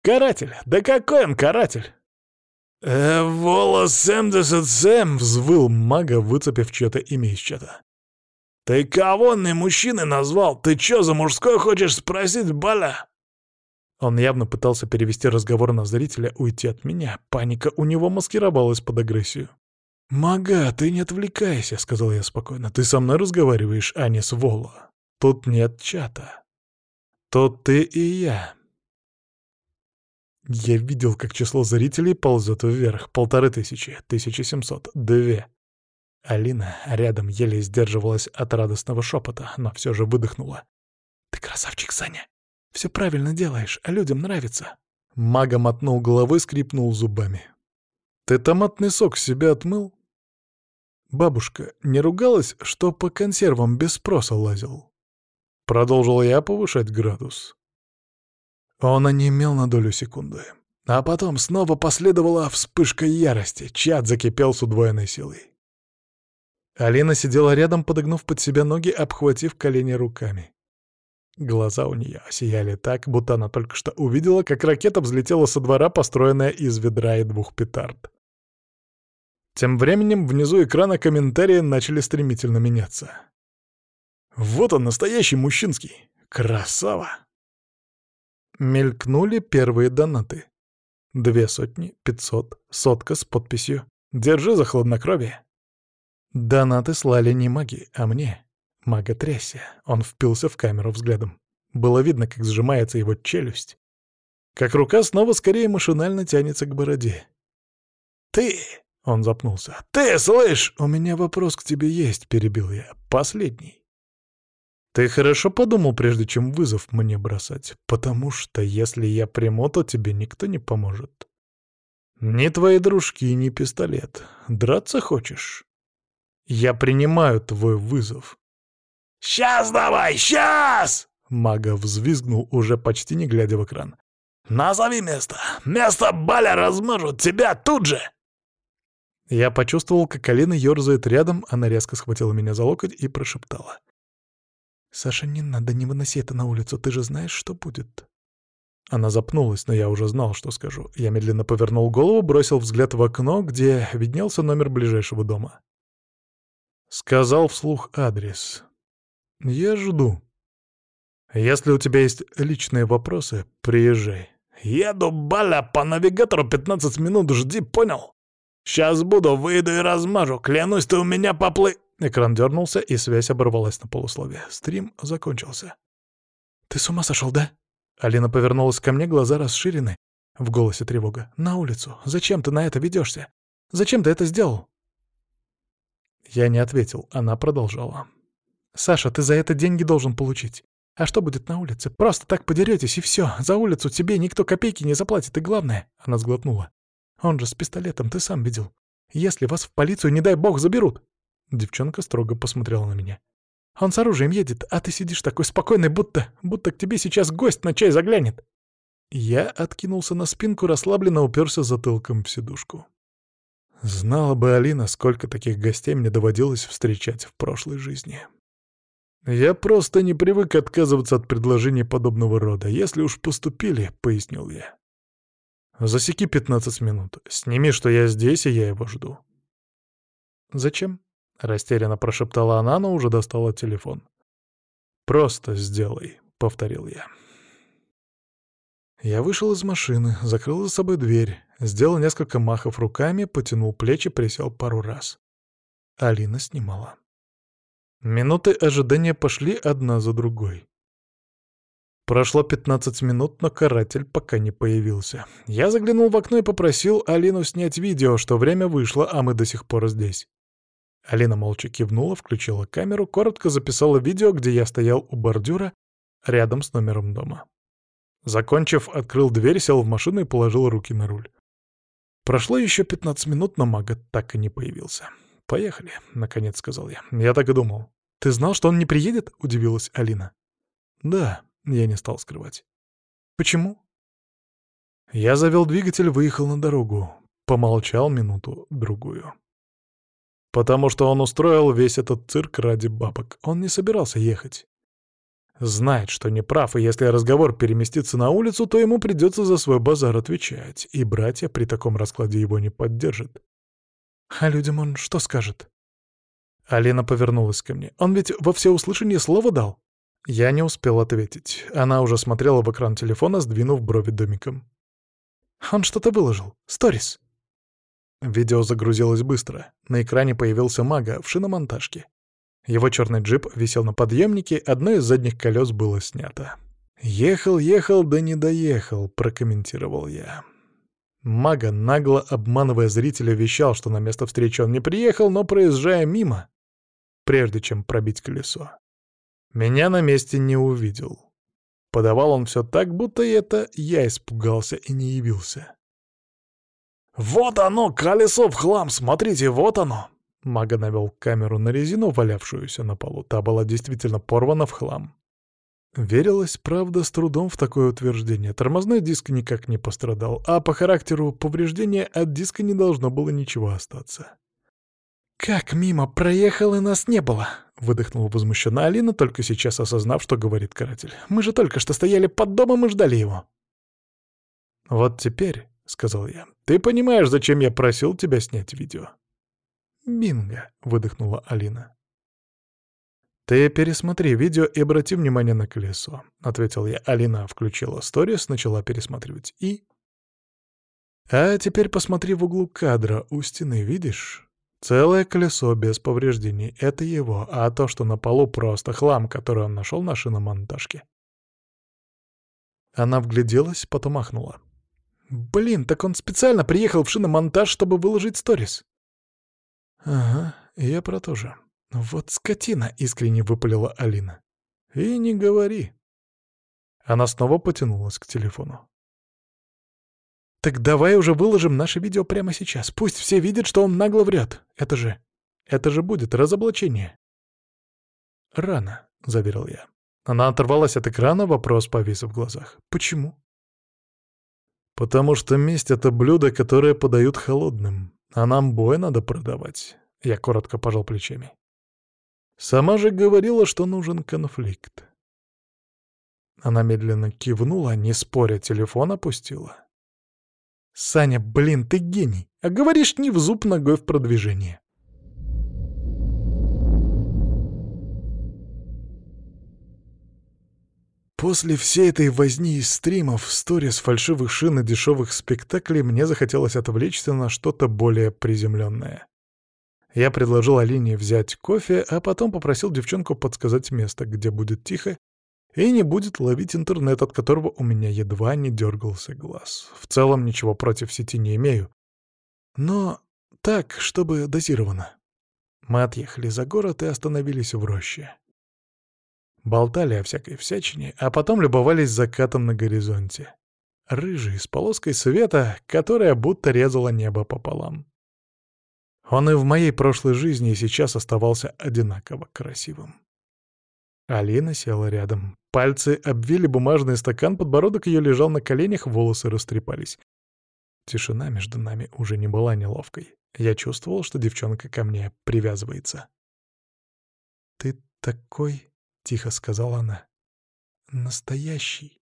Каратель! Да какой он каратель!» «Волос 77!» — взвыл мага, выцепив чьё-то имя из чата. «Ты кого не мужчиной назвал? Ты чё, за мужской хочешь спросить, Баля?» Он явно пытался перевести разговор на зрителя, уйти от меня. Паника у него маскировалась под агрессию. «Мага, ты не отвлекайся», — сказал я спокойно. «Ты со мной разговариваешь, а не с Воло. Тут нет чата. Тут ты и я». Я видел, как число зрителей ползет вверх. 1500, 1700, 2. Алина рядом еле сдерживалась от радостного шепота, но все же выдохнула. «Ты красавчик, Саня! Все правильно делаешь, а людям нравится!» Мага мотнул головой, скрипнул зубами. «Ты томатный сок с себя отмыл?» Бабушка не ругалась, что по консервам без спроса лазил. Продолжил я повышать градус. Он онемел на долю секунды. А потом снова последовала вспышка ярости. Чат закипел с удвоенной силой. Алина сидела рядом, подогнув под себя ноги, обхватив колени руками. Глаза у нее сияли так, будто она только что увидела, как ракета взлетела со двора, построенная из ведра и 2 петард. Тем временем внизу экрана комментарии начали стремительно меняться. «Вот он, настоящий мужчинский! Красава!» Мелькнули первые донаты. 200, 500, сотка с подписью «Держи за хладнокровие». Донаты слали не маги, а мне. Мага трясся. Он впился в камеру взглядом. Было видно, как сжимается его челюсть. Как рука снова скорее машинально тянется к бороде. «Ты!» — он запнулся. «Ты, слышь! У меня вопрос к тебе есть», — перебил я. «Последний. Ты хорошо подумал, прежде чем вызов мне бросать? Потому что если я приму, то тебе никто не поможет. Ни твои дружки, ни пистолет. Драться хочешь? Я принимаю твой вызов». «Сейчас давай, сейчас!» Мага взвизгнул, уже почти не глядя в экран. «Назови место! Место, Баля, размажут тебя тут же!» Я почувствовал, как Алина ёрзает рядом, она резко схватила меня за локоть и прошептала. «Саша, не надо, не выноси это на улицу, ты же знаешь, что будет». Она запнулась, но я уже знал, что скажу. Я медленно повернул голову, бросил взгляд в окно, где виднелся номер ближайшего дома. Сказал вслух адрес. «Я жду. Если у тебя есть личные вопросы, приезжай». «Еду, Баля, по навигатору 15 минут жди, понял? Сейчас буду, выйду и размажу, клянусь, ты у меня поплы...» Экран дернулся, и связь оборвалась на полусловие. Стрим закончился. «Ты с ума сошел, да?» Алина повернулась ко мне, глаза расширены. В голосе тревога. «На улицу. Зачем ты на это ведешься? Зачем ты это сделал?» Я не ответил. Она продолжала. «Саша, ты за это деньги должен получить. А что будет на улице? Просто так подеретесь, и все. За улицу тебе никто копейки не заплатит, и главное...» Она сглотнула. «Он же с пистолетом, ты сам видел. Если вас в полицию, не дай бог, заберут...» Девчонка строго посмотрела на меня. «Он с оружием едет, а ты сидишь такой спокойный, будто к тебе сейчас гость на чай заглянет». Я откинулся на спинку, расслабленно уперся затылком в сидушку. Знала бы Алина, сколько таких гостей мне доводилось встречать в прошлой жизни. «Я просто не привык отказываться от предложений подобного рода. Если уж поступили, — пояснил я. Засеки 15 минут. Сними, что я здесь, и я его жду». «Зачем?» — растерянно прошептала она, но уже достала телефон. «Просто сделай», — повторил я. Я вышел из машины, закрыл за собой дверь, сделал несколько махов руками, потянул плечи, присел пару раз. Алина снимала. Минуты ожидания пошли одна за другой. Прошло 15 минут, но каратель пока не появился. Я заглянул в окно и попросил Алину снять видео, что время вышло, а мы до сих пор здесь. Алина молча кивнула, включила камеру, коротко записала видео, где я стоял у бордюра рядом с номером дома. Закончив, открыл дверь, сел в машину и положил руки на руль. Прошло еще 15 минут, но мага так и не появился. «Поехали», — наконец сказал я. «Я так и думал». «Ты знал, что он не приедет?» — удивилась Алина. «Да», — я не стал скрывать. «Почему?» Я завел двигатель, выехал на дорогу. Помолчал минуту-другую. «Потому что он устроил весь этот цирк ради бабок. Он не собирался ехать. Знает, что не прав, и если разговор переместится на улицу, то ему придется за свой базар отвечать, и братья при таком раскладе его не поддержат. А людям он что скажет? Алина повернулась ко мне. Он ведь во всеуслышание слово дал. Я не успел ответить. Она уже смотрела в экран телефона, сдвинув брови домиком. Он что-то выложил. Сторис. Видео загрузилось быстро. На экране появился Мага в шиномонтажке. Его черный джип висел на подъемнике, одно из задних колес было снято. «Ехал, да не доехал», — прокомментировал я. Мага, нагло обманывая зрителя, вещал, что на место встречи он не приехал, но проезжая мимо, прежде чем пробить колесо, меня на месте не увидел. Подавал он все так, будто это я испугался и не явился. «Вот оно, колесо в хлам, смотрите, вот оно!» Мага навел камеру на резину, валявшуюся на полу. Та была действительно порвана в хлам. Верилось, правда, с трудом в такое утверждение. Тормозной диск никак не пострадал, а по характеру повреждения от диска не должно было ничего остаться. «Как мимо проехал, и нас не было!» — выдохнула возмущенно Алина, только сейчас осознав, что говорит каратель. «Мы же только что стояли под домом и ждали его!» «Вот теперь, — сказал я, — ты понимаешь, зачем я просил тебя снять видео?» «Бинго!» — выдохнула Алина. «Ты пересмотри видео и обрати внимание на колесо», — ответил я. Алина включила сторис, начала пересматривать и... «А теперь посмотри в углу кадра, у стены, видишь? Целое колесо без повреждений — это его, а то, что на полу, просто хлам, который он нашел на шиномонтажке». Она вгляделась, потом ахнула. «Блин, так он специально приехал в шиномонтаж, чтобы выложить сторис». «Ага, я про то же. Вот скотина!» — искренне выпалила Алина. «И не говори». Она снова потянулась к телефону. «Так давай уже выложим наше видео прямо сейчас. Пусть все видят, что он нагло врет. Это же будет разоблачение». «Рано», — заверил я. Она оторвалась от экрана, вопрос повис в глазах. «Почему?» «Потому что месть — это блюдо, которое подают холодным, а нам бой надо продавать». Я коротко пожал плечами. «Сама же говорила, что нужен конфликт». Она медленно кивнула, не споря, телефон опустила. «Саня, блин, ты гений! А говоришь, не в зуб, ногой в продвижение!» После всей этой возни из стримов, сторис, фальшивых шин и дешевых спектаклей мне захотелось отвлечься на что-то более приземленное. Я предложил Алине взять кофе, а потом попросил девчонку подсказать место, где будет тихо и не будет ловить интернет, от которого у меня едва не дергался глаз. В целом ничего против сети не имею. Но так, чтобы дозированно. Мы отъехали за город и остановились в роще. Болтали о всякой всячине, а потом любовались закатом на горизонте. Рыжий, с полоской света, которая будто резала небо пополам. Он и в моей прошлой жизни и сейчас оставался одинаково красивым. Алина села рядом. Пальцы обвили бумажный стакан, подбородок ее лежал на коленях, волосы растрепались. Тишина между нами уже не была неловкой. Я чувствовал, что девчонка ко мне привязывается. «Ты такой...» — тихо сказала она. «Настоящий».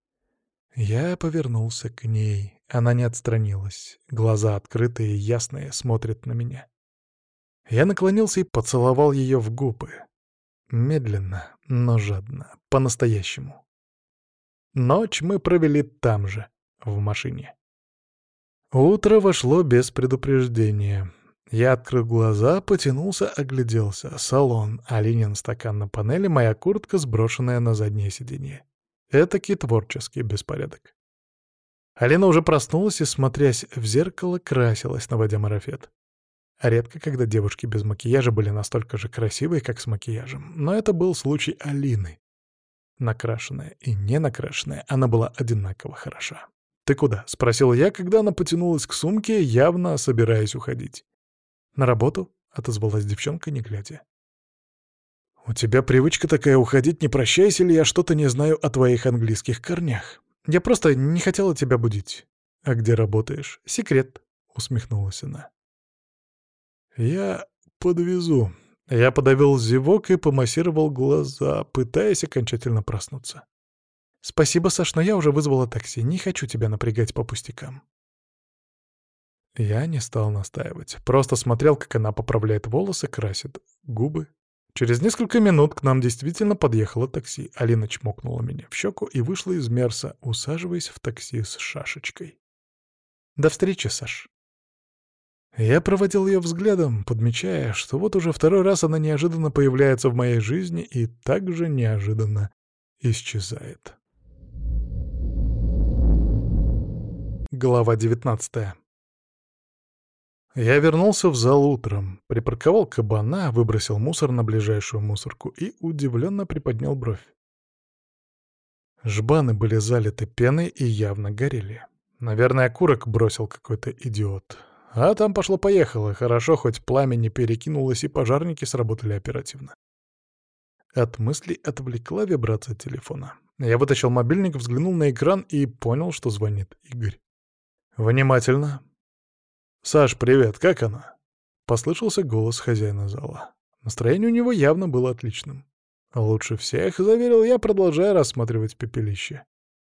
Я повернулся к ней. Она не отстранилась. Глаза открытые, ясные, смотрят на меня. Я наклонился и поцеловал ее в губы. Медленно, но жадно, по-настоящему. Ночь мы провели там же, в машине. Утро вошло без предупреждения. Я открыл глаза, потянулся, огляделся. Салон, Алинин стакан на панели, моя куртка, сброшенная на заднее сиденье. Этакий творческий беспорядок. Алина уже проснулась и, смотрясь в зеркало, красилась, наводя марафет. Редко, когда девушки без макияжа были настолько же красивые, как с макияжем. Но это был случай Алины. Накрашенная и не накрашенная, она была одинаково хороша. «Ты куда?» — спросил я, когда она потянулась к сумке, явно собираясь уходить. «На работу?» — отозвалась девчонка, не глядя. «У тебя привычка такая уходить, не прощаясь, или я что-то не знаю о твоих английских корнях? Я просто не хотела тебя будить». «А где работаешь?» «Секрет», — усмехнулась она. «Я подвезу». Я подавил зевок и помассировал глаза, пытаясь окончательно проснуться. «Спасибо, Саш, но я уже вызвала такси. Не хочу тебя напрягать по пустякам». Я не стал настаивать. Просто смотрел, как она поправляет волосы, красит губы. Через несколько минут к нам действительно подъехало такси. Алина чмокнула меня в щеку и вышла из Мерса, усаживаясь в такси с шашечкой. «До встречи, Саш». Я проводил ее взглядом, подмечая, что вот уже второй раз она неожиданно появляется в моей жизни и также неожиданно исчезает. Глава 19. Я вернулся в зал утром, припарковал кабана, выбросил мусор на ближайшую мусорку и удивленно приподнял бровь. Жбаны были залиты пеной и явно горели. Наверное, окурок бросил какой-то идиот. А там пошло-поехало, хорошо, хоть пламя не перекинулось и пожарники сработали оперативно. От мыслей отвлекла вибрация телефона. Я вытащил мобильник, взглянул на экран и понял, что звонит Игорь. «Внимательно». «Саш, привет, как она?» Послышался голос хозяина зала. Настроение у него явно было отличным. «Лучше всех», — заверил я, продолжая рассматривать пепелище.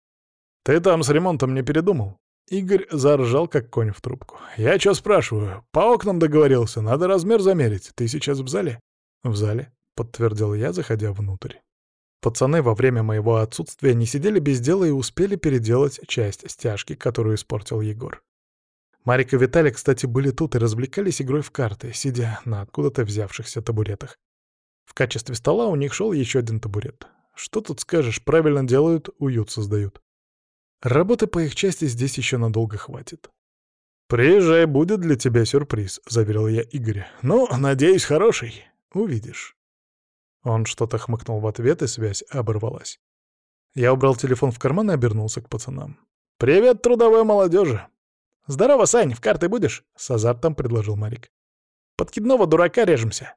«Ты там с ремонтом не передумал?» Игорь заржал, как конь в трубку. «Я чё спрашиваю? По окнам договорился, надо размер замерить. Ты сейчас в зале?» «В зале», — подтвердил я, заходя внутрь. Пацаны во время моего отсутствия не сидели без дела и успели переделать часть стяжки, которую испортил Егор. Марик и Виталий, кстати, были тут и развлекались игрой в карты, сидя на откуда-то взявшихся табуретах. В качестве стола у них шел еще один табурет. Что тут скажешь, правильно делают, уют создают. Работы по их части здесь еще надолго хватит. «Приезжай, будет для тебя сюрприз», — заверил я Игоря. «Ну, надеюсь, хороший. Увидишь». Он что-то хмыкнул в ответ, и связь оборвалась. Я убрал телефон в карман и обернулся к пацанам. «Привет, трудовой молодежи!» «Здорово, Сань, в карты будешь?» — с азартом предложил Марик. «Подкидного дурака режемся».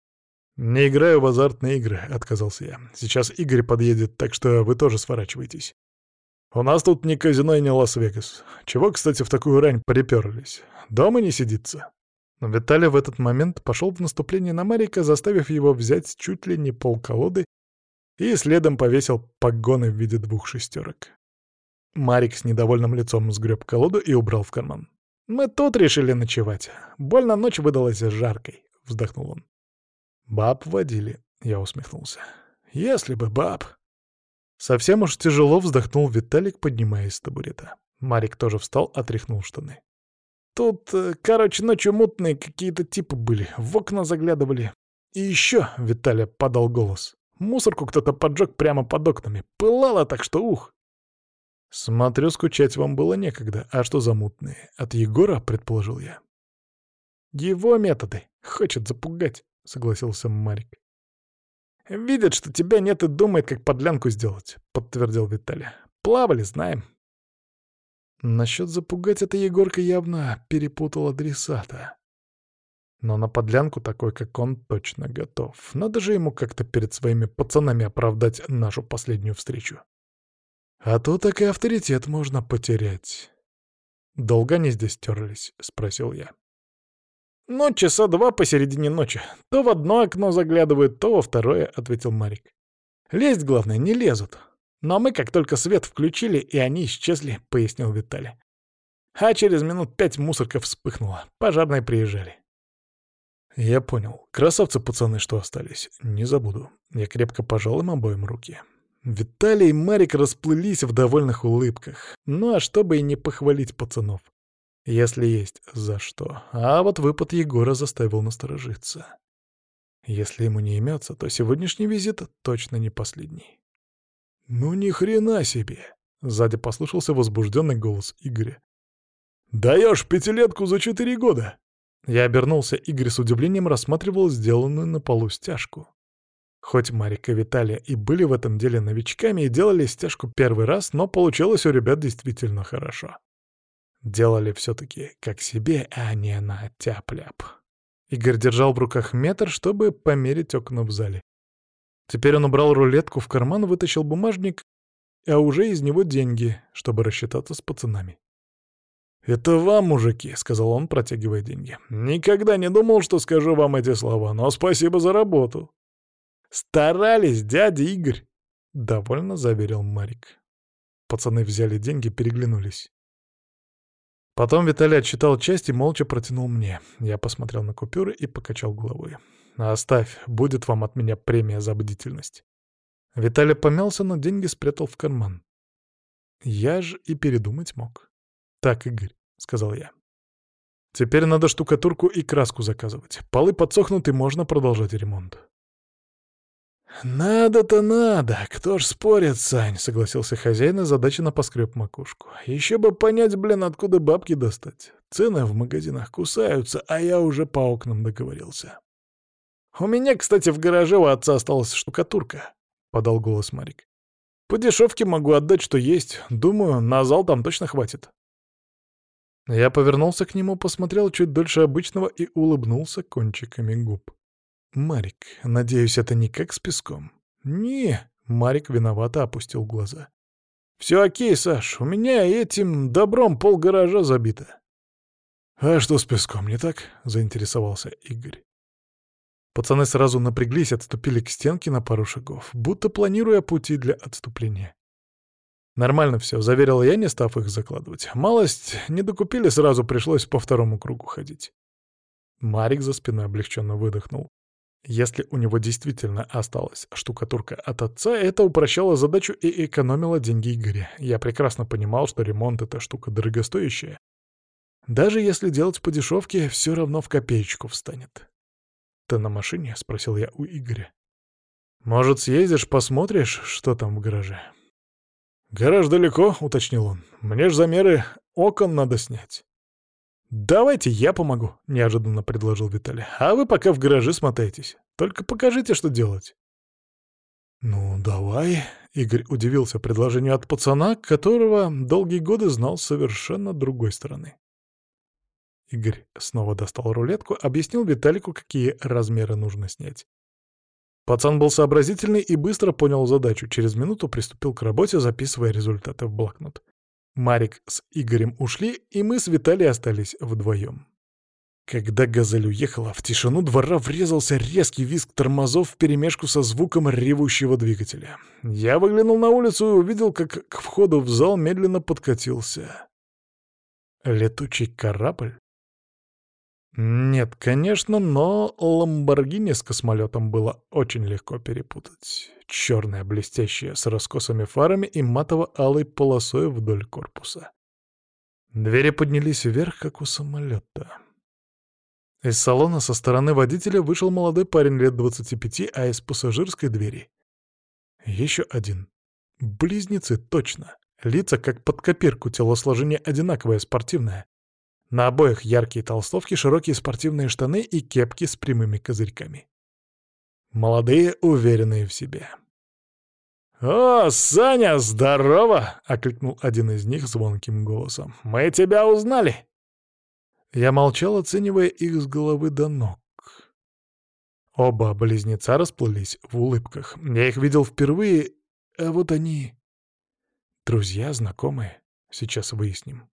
«Не играю в азартные игры», — отказался я. «Сейчас Игорь подъедет, так что вы тоже сворачиваетесь. У нас тут ни казино и ни Лас-Вегас. Чего, кстати, в такую рань приперлись? Дома не сидится». Но Виталий в этот момент пошел в наступление на Марика, заставив его взять чуть ли не полколоды, и следом повесил погоны в виде 2 шестерок. Марик с недовольным лицом сгреб колоду и убрал в карман. «Мы тут решили ночевать. Больно ночь выдалась жаркой», — вздохнул он. «Баб водили», — я усмехнулся. «Если бы баб». Совсем уж тяжело вздохнул Виталик, поднимаясь с табурета. Марик тоже встал, отряхнул штаны. «Тут, короче, ночью мутные какие-то типы были, в окна заглядывали. И еще», — Виталя подал голос, — «мусорку кто-то поджег прямо под окнами. Пылало так, что ух». «Смотрю, скучать вам было некогда. А что за мутные? От Егора?» — предположил я. «Его методы. Хочет запугать», — согласился Марик. «Видит, что тебя нет и думает, как подлянку сделать», — подтвердил Виталий. «Плавали, знаем». Насчет запугать это Егорка явно перепутал адресата. Но на подлянку такой, как он, точно готов. Надо же ему как-то перед своими пацанами оправдать нашу последнюю встречу. А то так и авторитет можно потерять. «Долго они здесь терлись?» — спросил я. «Ну, часа 2 посередине ночи. То в одно окно заглядывают, то во второе», — ответил Марик. «Лезть, главное, не лезут. Но мы как только свет включили, и они исчезли», — пояснил Виталий. А через минут 5 мусорка вспыхнула. Пожарные приезжали. Я понял. Красавцы пацаны, что остались. Не забуду. Я крепко пожал им обоим руки. Виталий и Марик расплылись в довольных улыбках. Ну а чтобы и не похвалить пацанов. Если есть за что. А вот выпад Егора заставил насторожиться. Если ему не имется, то сегодняшний визит точно не последний. «Ну ни хрена себе!» — сзади послышался возбужденный голос Игоря. «Даешь 5-летку за 4 года!» Я обернулся, Игорь с удивлением рассматривал сделанную на полу стяжку. Хоть Марик и Виталий и были в этом деле новичками и делали стяжку первый раз, но получилось у ребят действительно хорошо. Делали все-таки как себе, а не на тяп-ляп. Игорь держал в руках метр, чтобы померить окна в зале. Теперь он убрал рулетку в карман, вытащил бумажник, а уже из него деньги, чтобы рассчитаться с пацанами. «Это вам, мужики», — сказал он, протягивая деньги. «Никогда не думал, что скажу вам эти слова, но спасибо за работу». «Старались, дядя Игорь», — довольно заверил Марик. Пацаны взяли деньги, переглянулись. Потом Виталий отсчитал часть и молча протянул мне. Я посмотрел на купюры и покачал головой. «Оставь, будет вам от меня премия за бдительность». Виталий помялся, но деньги спрятал в карман. Я же и передумать мог. «Так, Игорь», — сказал я. «Теперь надо штукатурку и краску заказывать. Полы подсохнут, и можно продолжать ремонт». «Надо-то надо, кто ж спорит, Сань», — согласился хозяин и задаченно поскреб макушку. «Еще бы понять, блин, откуда бабки достать. Цены в магазинах кусаются, а я уже по окнам договорился». «У меня, кстати, в гараже у отца осталась штукатурка», — подал голос Марик. «По дешевке могу отдать, что есть. Думаю, на зал там точно хватит». Я повернулся к нему, посмотрел чуть дольше обычного и улыбнулся кончиками губ. «Марик, надеюсь, это не как с песком?» «Не», — Марик виновато опустил глаза. «Все окей, Саш, у меня этим добром полгаража забито». «А что с песком, не так?» — заинтересовался Игорь. Пацаны сразу напряглись, отступили к стенке на пару шагов, будто планируя пути для отступления. «Нормально все», — заверил я, не став их закладывать. «Малость не докупили, сразу пришлось по второму кругу ходить». Марик за спиной облегченно выдохнул. Если у него действительно осталась штукатурка от отца, это упрощало задачу и экономило деньги Игоря. Я прекрасно понимал, что ремонт — это штука дорогостоящая. Даже если делать по дешевке, все равно в копеечку встанет. «Ты на машине?» — спросил я у Игоря. «Может, съездишь, посмотришь, что там в гараже?» «Гараж далеко», — уточнил он. «Мне ж замеры окон надо снять». «Давайте я помогу», — неожиданно предложил Виталий. «А вы пока в гараже смотайтесь. Только покажите, что делать». «Ну, давай», — Игорь удивился предложению от пацана, которого долгие годы знал с совершенно другой стороны. Игорь снова достал рулетку, объяснил Виталику, какие размеры нужно снять. Пацан был сообразительный и быстро понял задачу. Через минуту приступил к работе, записывая результаты в блокнот. Марик с Игорем ушли, и мы с Виталием остались вдвоем. Когда «Газель» уехала, в тишину двора врезался резкий визг тормозов вперемешку со звуком ревущего двигателя. Я выглянул на улицу и увидел, как к входу в зал медленно подкатился летучий корабль. Нет, конечно, но «Ламборгини» с космолетом было очень легко перепутать. Черная, блестящая, с раскосыми фарами и матово-алой полосой вдоль корпуса. Двери поднялись вверх, как у самолета. Из салона со стороны водителя вышел молодой парень лет 25, а из пассажирской двери — еще один. Близнецы, точно. Лица как под копирку, телосложение одинаковое, спортивное. На обоих яркие толстовки, широкие спортивные штаны и кепки с прямыми козырьками. Молодые, уверенные в себе. «О, Саня, здорово!» — окликнул один из них звонким голосом. «Мы тебя узнали!» Я молчал, оценивая их с головы до ног. Оба близнеца расплылись в улыбках. Я их видел впервые, а вот они... Друзья, знакомые. Сейчас выясним.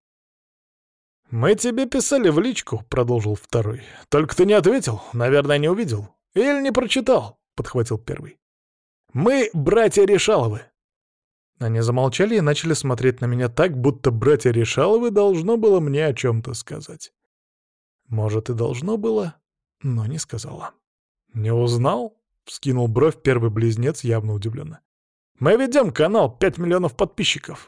«Мы тебе писали в личку», — продолжил второй. «Только ты не ответил, наверное, не увидел. Или не прочитал», — подхватил первый. «Мы братья Решаловы». Они замолчали и начали смотреть на меня так, будто братья Решаловы должно было мне о чем-то сказать. Может, и должно было, но не сказала. «Не узнал?» — вскинул бровь первый близнец, явно удивленно. «Мы ведем канал, 5 миллионов подписчиков».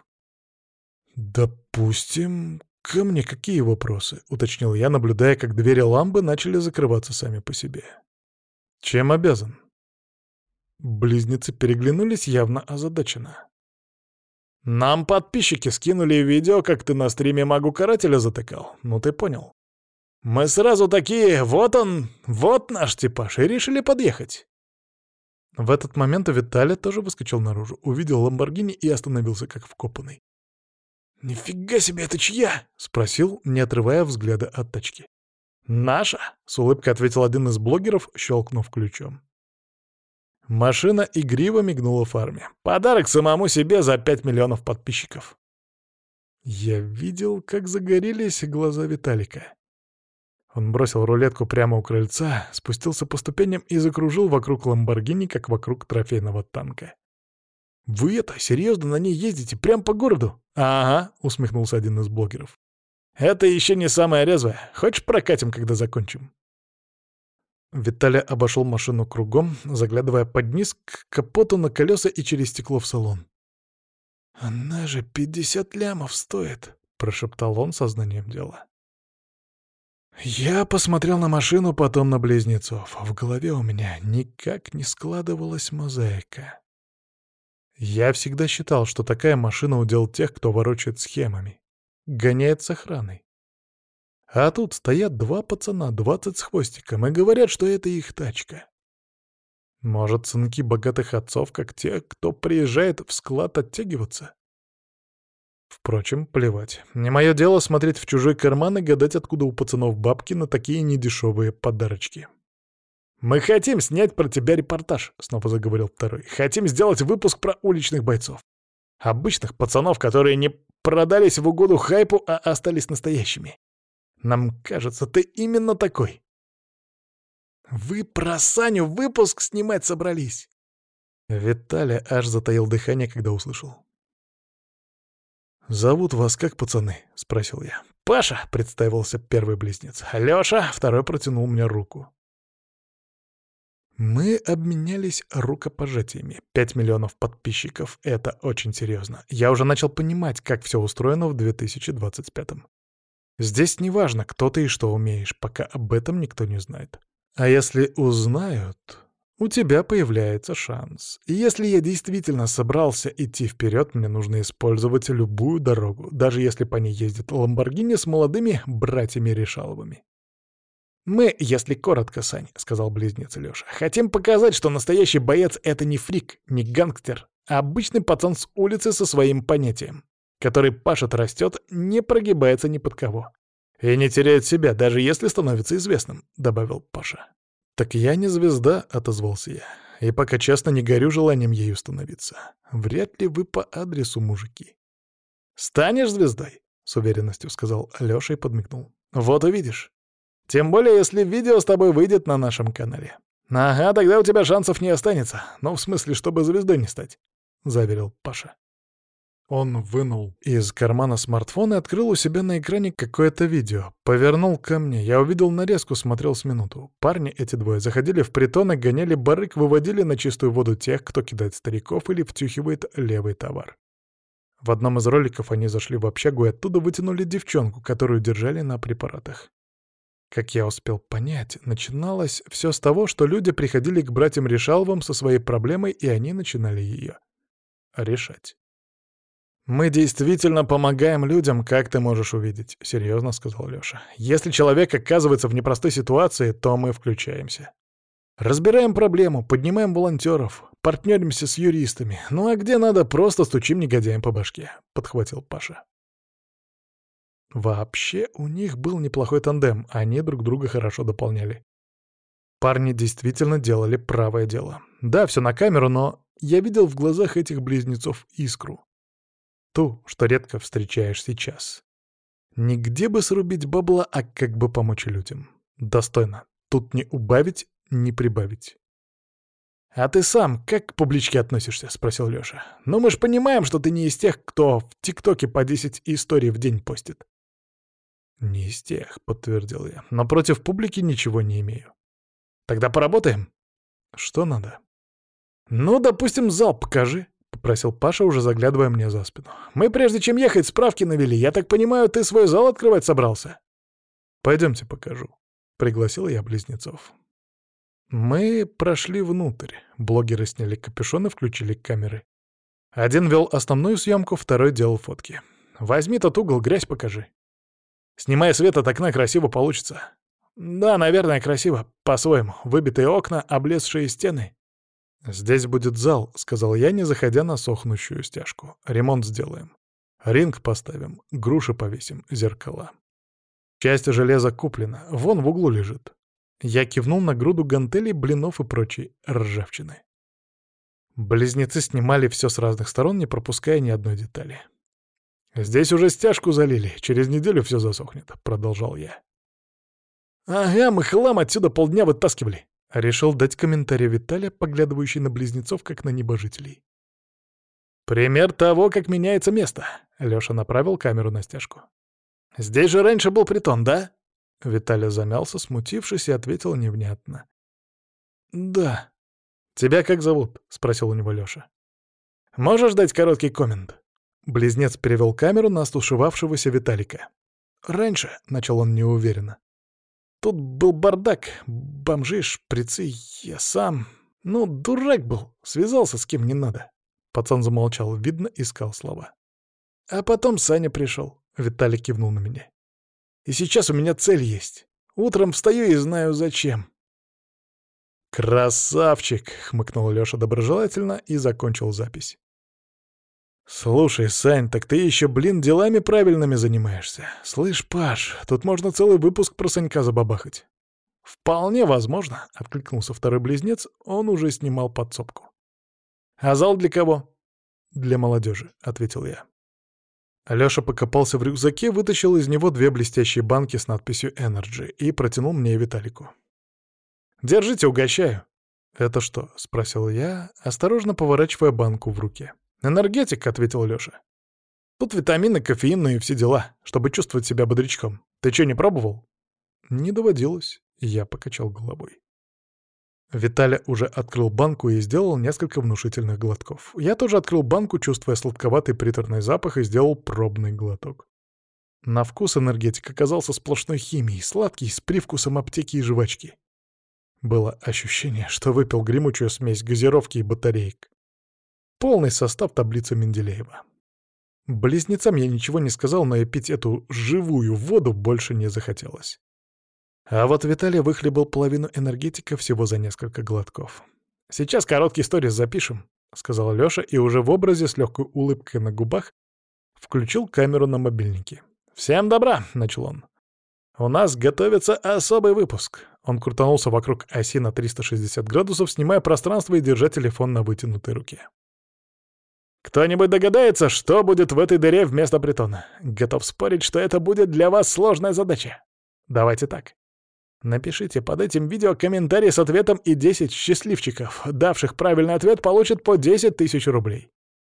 «Допустим, ко мне какие вопросы?» — уточнил я, наблюдая, как двери ламбы начали закрываться сами по себе. «Чем обязан?» Близнецы переглянулись явно озадаченно. «Нам подписчики скинули видео, как ты на стриме магу-карателя затыкал. Ну ты понял. Мы сразу такие, вот он, вот наш типаж, и решили подъехать». В этот момент Виталий тоже выскочил наружу, увидел «Ламборгини» и остановился как вкопанный. «Нифига себе, это чья?» — спросил, не отрывая взгляда от тачки. «Наша?» — с улыбкой ответил один из блогеров, щелкнув ключом. Машина игриво мигнула фарме. «Подарок самому себе за 5 миллионов подписчиков». Я видел, как загорелись глаза Виталика. Он бросил рулетку прямо у крыльца, спустился по ступеням и закружил вокруг «Ламборгини», как вокруг трофейного танка. «Вы это, серьезно на ней ездите? Прям по городу?» «Ага», — усмехнулся один из блогеров. «Это еще не самое резвое. Хочешь, прокатим, когда закончим?» Виталя обошел машину кругом, заглядывая под низ к капоту на колеса и через стекло в салон. «Она же 50 лямов стоит», — прошептал он сознанием дела. Я посмотрел на машину, потом на близнецов. В голове у меня никак не складывалась мозаика. Я всегда считал, что такая машина — удел тех, кто ворочает схемами, гоняет с охраной. А тут стоят два пацана, 20 с хвостиком, и говорят, что это их тачка. Может, сынки богатых отцов, как те, кто приезжает в склад оттягиваться? Впрочем, плевать. Не мое дело смотреть в чужой карман и гадать, откуда у пацанов бабки на такие недешевые подарочки. «Мы хотим снять про тебя репортаж», — снова заговорил второй. «Хотим сделать выпуск про уличных бойцов. Обычных пацанов, которые не продались в угоду хайпу, а остались настоящими. Нам кажется, ты именно такой». «Вы про Саню выпуск снимать собрались?» Виталя аж затаил дыхание, когда услышал. «Зовут вас как, пацаны?» — спросил я. «Паша», — представился первый близнец. «Лёша», — второй протянул мне руку. Мы обменялись рукопожатиями. 5 миллионов подписчиков — это очень серьезно. Я уже начал понимать, как все устроено в 2025-м. Здесь не важно, кто ты и что умеешь, пока об этом никто не знает. А если узнают, у тебя появляется шанс. И если я действительно собрался идти вперед, мне нужно использовать любую дорогу, даже если по ней ездит Ламборгини с молодыми братьями Решаловыми. «Мы, если коротко, Сань», — сказал близнец Лёша, — «хотим показать, что настоящий боец — это не фрик, не гангстер, а обычный пацан с улицы со своим понятием, который пашет, растет, не прогибается ни под кого. И не теряет себя, даже если становится известным», — добавил Паша. «Так я не звезда», — отозвался я, — «и пока честно не горю желанием ею становиться. Вряд ли вы по адресу, мужики». «Станешь звездой?» — с уверенностью сказал Лёша и подмигнул. «Вот увидишь. Тем более, если видео с тобой выйдет на нашем канале. Ага, тогда у тебя шансов не останется. Ну, в смысле, чтобы звездой не стать», — заверил Паша. Он вынул из кармана смартфон и открыл у себя на экране какое-то видео. Повернул ко мне. Я увидел нарезку, смотрел с минуту. Парни эти двое заходили в притоны, гоняли барыг, выводили на чистую воду тех, кто кидает стариков или втюхивает левый товар. В одном из роликов они зашли в общагу и оттуда вытянули девчонку, которую держали на препаратах. Как я успел понять, начиналось все с того, что люди приходили к братьям Решаловым со своей проблемой, и они начинали ее решать. «Мы действительно помогаем людям, как ты можешь увидеть», — серьезно сказал Лёша. «Если человек оказывается в непростой ситуации, то мы включаемся. Разбираем проблему, поднимаем волонтеров, партнеримся с юристами. Ну а где надо, просто стучим негодяям по башке», — подхватил Паша. Вообще, у них был неплохой тандем, они друг друга хорошо дополняли. Парни действительно делали правое дело. Да, все на камеру, но я видел в глазах этих близнецов искру. Ту, что редко встречаешь сейчас. Не где бы срубить бабла, а как бы помочь людям. Достойно. Тут не убавить, не прибавить. «А ты сам как к публичке относишься?» — спросил Лёша. «Ну мы ж понимаем, что ты не из тех, кто в ТикТоке по 10 историй в день постит». «Не из тех», — подтвердил я, — «но против публики ничего не имею». «Тогда поработаем?» «Что надо?» «Ну, допустим, зал покажи», — попросил Паша, уже заглядывая мне за спину. «Мы прежде чем ехать, справки навели. Я так понимаю, ты свой зал открывать собрался?» «Пойдемте покажу», — пригласил я близнецов. Мы прошли внутрь. Блогеры сняли капюшоны, включили камеры. Один вел основную съемку, второй делал фотки. «Возьми тот угол, грязь покажи». «Снимая свет от окна, красиво получится». «Да, наверное, красиво. По-своему. Выбитые окна, облезшие стены». «Здесь будет зал», — сказал я, не заходя на сохнущую стяжку. «Ремонт сделаем. Ринг поставим, груши повесим, зеркала. Часть железа куплена, вон в углу лежит». Я кивнул на груду гантелей, блинов и прочей ржавчины. Близнецы снимали все с разных сторон, не пропуская ни одной детали. «Здесь уже стяжку залили, через неделю все засохнет», — продолжал я. «Ага, мы хлам отсюда полдня вытаскивали», — решил дать комментарий Виталя, поглядывающий на близнецов, как на небожителей. «Пример того, как меняется место», — Лёша направил камеру на стяжку. «Здесь же раньше был притон, да?» Виталя замялся, смутившись, и ответил невнятно. «Да». «Тебя как зовут?» — спросил у него Лёша. «Можешь дать короткий коммент?» Близнец перевел камеру на стушевавшегося Виталика. «Раньше», — начал он неуверенно. «Тут был бардак, бомжи, шприцы, я сам. Ну, дурак был, связался с кем не надо». Пацан замолчал, видно, искал слова. «А потом Саня пришел», — Виталик кивнул на меня. «И сейчас у меня цель есть. Утром встаю и знаю зачем». «Красавчик!» — хмыкнул Лёша доброжелательно и закончил запись. «Слушай, Сань, так ты еще, делами правильными занимаешься. Слышь, Паш, тут можно целый выпуск про Санька забабахать». «Вполне возможно», — откликнулся второй близнец, он уже снимал подсобку. «А зал для кого?» «Для молодежи», — ответил я. Лёша покопался в рюкзаке, вытащил из него 2 блестящие банки с надписью «Energy» и протянул мне и Виталику. «Держите, угощаю». «Это что?» — спросил я, осторожно поворачивая банку в руке. «Энергетик», — ответил Лёша. «Тут витамины, кофеин, ну и все дела, чтобы чувствовать себя бодрячком. Ты чё, не пробовал?» «Не доводилось», — я покачал головой. Виталя уже открыл банку и сделал несколько внушительных глотков. Я тоже открыл банку, чувствуя сладковатый приторный запах, и сделал пробный глоток. На вкус энергетик оказался сплошной химией, сладкий, с привкусом аптеки и жвачки. Было ощущение, что выпил гремучую смесь газировки и батареек. Полный состав таблицы Менделеева. Близнецам я ничего не сказал, но и пить эту живую воду больше не захотелось. А вот Виталий выхлебал половину энергетика всего за несколько глотков. «Сейчас короткий сторис запишем», — сказал Лёша, и уже в образе с легкой улыбкой на губах включил камеру на мобильнике. «Всем добра», — начал он. «У нас готовится особый выпуск». Он крутанулся вокруг оси на 360 градусов, снимая пространство и держа телефон на вытянутой руке. «Кто-нибудь догадается, что будет в этой дыре вместо притона? Готов спорить, что это будет для вас сложная задача. Давайте так. Напишите под этим видео комментарий с ответом, и 10 счастливчиков, давших правильный ответ, получат по 10 000 рублей».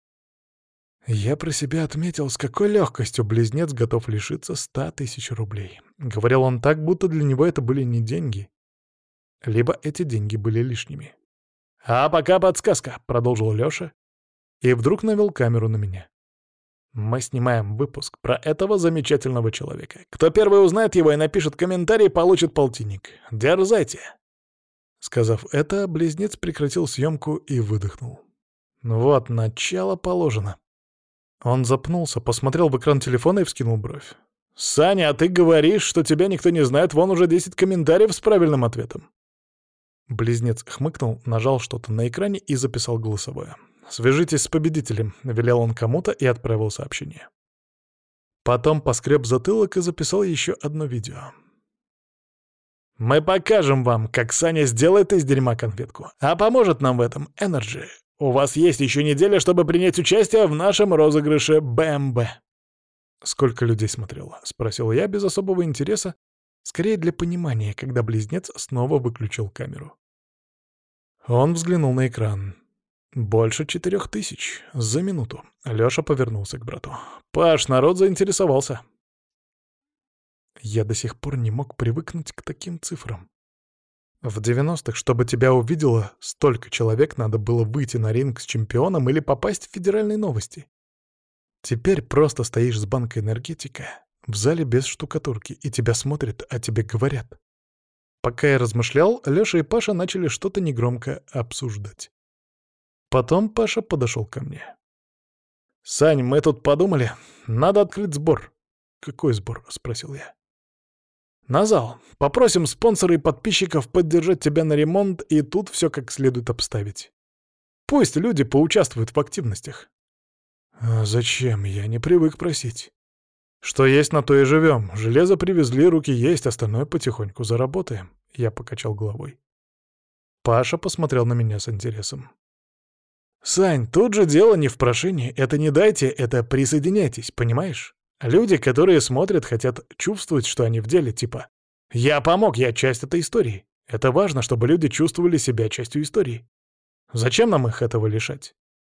Я про себя отметил, с какой легкостью близнец готов лишиться 100 000 рублей. Говорил он так, будто для него это были не деньги. Либо эти деньги были лишними. «А пока подсказка», — продолжил Лёша, и вдруг навел камеру на меня. «Мы снимаем выпуск про этого замечательного человека. Кто первый узнает его и напишет комментарий, получит полтинник. Дерзайте!» Сказав это, близнец прекратил съемку и выдохнул. «Вот, начало положено». Он запнулся, посмотрел в экран телефона и вскинул бровь. «Саня, а ты говоришь, что тебя никто не знает, вон уже 10 комментариев с правильным ответом». Близнец хмыкнул, нажал что-то на экране и записал голосовое. «Свяжитесь с победителем», — велел он кому-то и отправил сообщение. Потом поскреб затылок и записал еще одно видео. «Мы покажем вам, как Саня сделает из дерьма конфетку. А поможет нам в этом Energy. У вас есть еще неделя, чтобы принять участие в нашем розыгрыше БМБ». «Сколько людей смотрело?» — спросил я без особого интереса, скорее для понимания, когда близнец снова выключил камеру. Он взглянул на экран. «Больше 4000 за минуту». Лёша повернулся к брату. «Паш, народ заинтересовался». Я до сих пор не мог привыкнуть к таким цифрам. В 90-х, чтобы тебя увидело столько человек, надо было выйти на ринг с чемпионом или попасть в федеральные новости. Теперь просто стоишь с банкой энергетика в зале без штукатурки, и тебя смотрят, а тебе говорят. Пока я размышлял, Лёша и Паша начали что-то негромко обсуждать. Потом Паша подошел ко мне. «Сань, мы тут подумали, надо открыть сбор». «Какой сбор?» — спросил я. «На зал. Попросим спонсора и подписчиков поддержать тебя на ремонт и тут все как следует обставить. Пусть люди поучаствуют в активностях». «А зачем? Я не привык просить. Что есть, на то и живем. Железо привезли, руки есть, остальное потихоньку заработаем». Я покачал головой. Паша посмотрел на меня с интересом. Сань, тут же дело не в прошении. Это не дайте, это присоединяйтесь, понимаешь? Люди, которые смотрят, хотят чувствовать, что они в деле, типа «Я помог, я часть этой истории». Это важно, чтобы люди чувствовали себя частью истории. Зачем нам их этого лишать?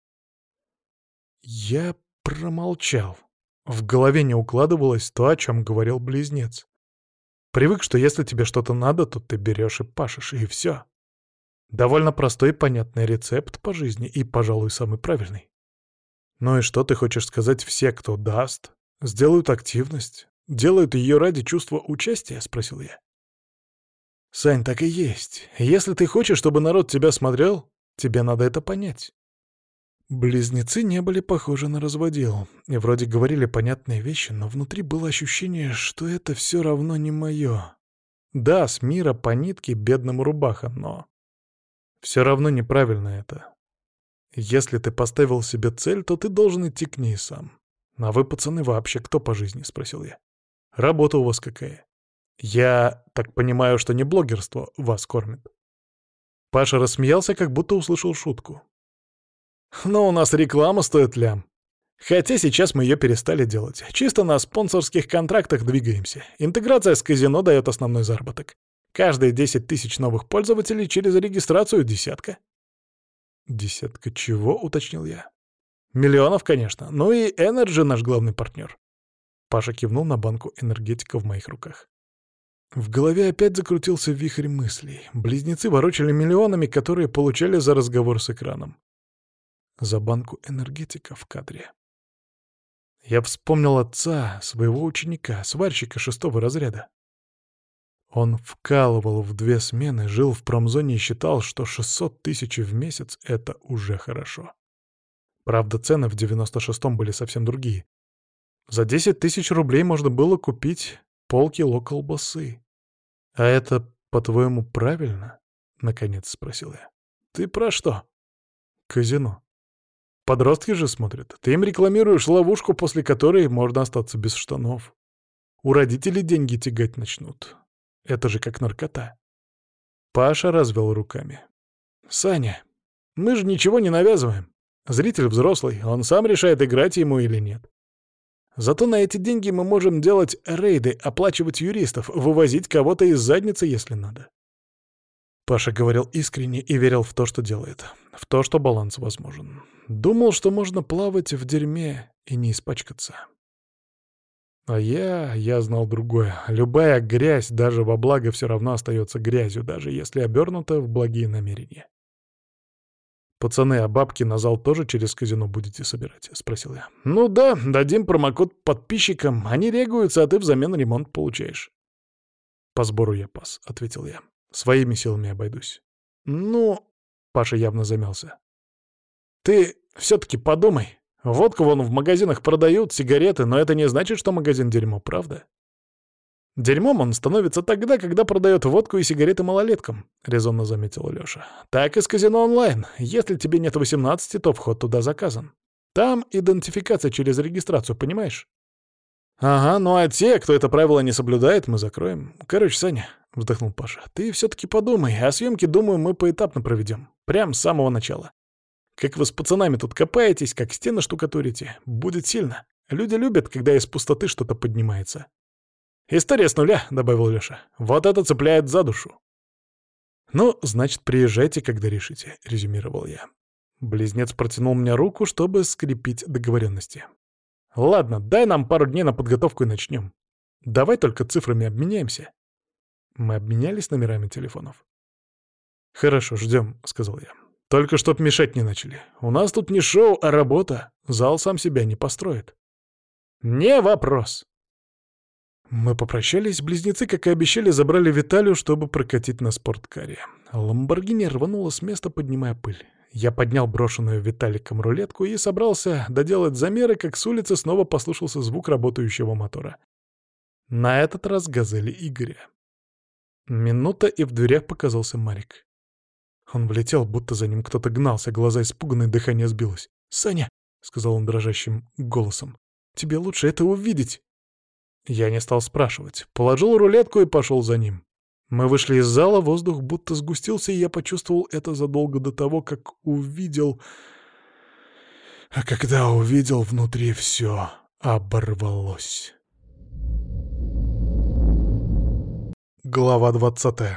Я промолчал. В голове не укладывалось то, о чем говорил близнец. Привык, что если тебе что-то надо, то ты берешь и пашешь, и все. Довольно простой и понятный рецепт по жизни, и, пожалуй, самый правильный. Ну и что ты хочешь сказать, все, кто даст, сделают активность, делают ее ради чувства участия? — спросил я. Сань, так и есть. Если ты хочешь, чтобы народ тебя смотрел, тебе надо это понять. Близнецы не были похожи на разводил, и вроде говорили понятные вещи, но внутри было ощущение, что это все равно не мое. Да, с мира по нитке бедному рубаха, но все равно неправильно это. Если ты поставил себе цель, то ты должен идти к ней сам. А вы, пацаны, вообще кто по жизни? — спросил я. Работа у вас какая? Я так понимаю, что не блогерство вас кормит. Паша рассмеялся, как будто услышал шутку. Но у нас реклама стоит лям. Хотя сейчас мы ее перестали делать. Чисто на спонсорских контрактах двигаемся. Интеграция с казино дает основной заработок. Каждые 10 тысяч новых пользователей через регистрацию — десятка. Десятка чего, уточнил я. Миллионов, конечно. Ну и Энерджи наш главный партнер. Паша кивнул на банку энергетика в моих руках. В голове опять закрутился вихрь мыслей. Близнецы ворочали миллионами, которые получали за разговор с экраном. За банку энергетика в кадре. Я вспомнил отца, своего ученика, сварщика 6-го разряда. Он вкалывал в 2 смены, жил в промзоне и считал, что 600 тысяч в месяц — это уже хорошо. Правда, цены в 96-м были совсем другие. За 10 тысяч рублей можно было купить полкило колбасы. «А это, по-твоему, правильно?» — наконец спросил я. «Ты про что?» «Казино. Подростки же смотрят. Ты им рекламируешь ловушку, после которой можно остаться без штанов. У родителей деньги тягать начнут. Это же как наркота». Паша развел руками. «Саня, мы же ничего не навязываем. Зритель взрослый, он сам решает, играть ему или нет. Зато на эти деньги мы можем делать рейды, оплачивать юристов, вывозить кого-то из задницы, если надо». Паша говорил искренне и верил в то, что делает, в то, что баланс возможен. Думал, что можно плавать в дерьме и не испачкаться. А я знал другое. Любая грязь, даже во благо, все равно остается грязью, даже если обернута в благие намерения. «Пацаны, а бабки на зал тоже через казино будете собирать?» — спросил я. «Ну да, дадим промокод подписчикам. Они регаются, а ты взамен ремонт получаешь». «По сбору я пас», — ответил я. «Своими силами обойдусь». «Ну...» — Паша явно замялся. «Ты все-таки подумай. Водку вон в магазинах продают, сигареты, но это не значит, что магазин дерьмо, правда?» «Дерьмом он становится тогда, когда продает водку и сигареты малолеткам», — резонно заметил Лёша. «Так и с казино онлайн. Если тебе нет 18, то вход туда заказан. Там идентификация через регистрацию, понимаешь?» «Ага, ну а те, кто это правило не соблюдает, мы закроем. Короче, Саня», — вздохнул Паша, — «ты все-таки подумай, а съемки, думаю, мы поэтапно проведем. Прям с самого начала. Как вы с пацанами тут копаетесь, как стены штукатурите. Будет сильно. Люди любят, когда из пустоты что-то поднимается». «История с нуля», — добавил Лёша. «Вот это цепляет за душу». «Ну, значит, приезжайте, когда решите», — резюмировал я. Близнец протянул мне руку, чтобы скрепить договоренности. «Ладно, дай нам пару дней на подготовку и начнем. Давай только цифрами обменяемся». Мы обменялись номерами телефонов. «Хорошо, ждем», — сказал я. «Только чтоб мешать не начали. У нас тут не шоу, а работа. Зал сам себя не построит». «Не вопрос». Мы попрощались, близнецы, как и обещали, забрали Виталию, чтобы прокатить на спорткаре. Ламборгини рванула с места, поднимая пыль. Я поднял брошенную Виталиком рулетку и собрался доделать замеры, как с улицы снова послышался звук работающего мотора. На этот раз «Газели» Игоря. Минута, и в дверях показался Марик. Он влетел, будто за ним кто-то гнался, глаза испуганные, дыхание сбилось. «Саня!» — сказал он дрожащим голосом. «Тебе лучше это увидеть!» Я не стал спрашивать. Положил рулетку и пошел за ним. Мы вышли из зала, воздух будто сгустился, и я почувствовал это задолго до того, как увидел... А когда увидел, внутри все оборвалось. Глава 20.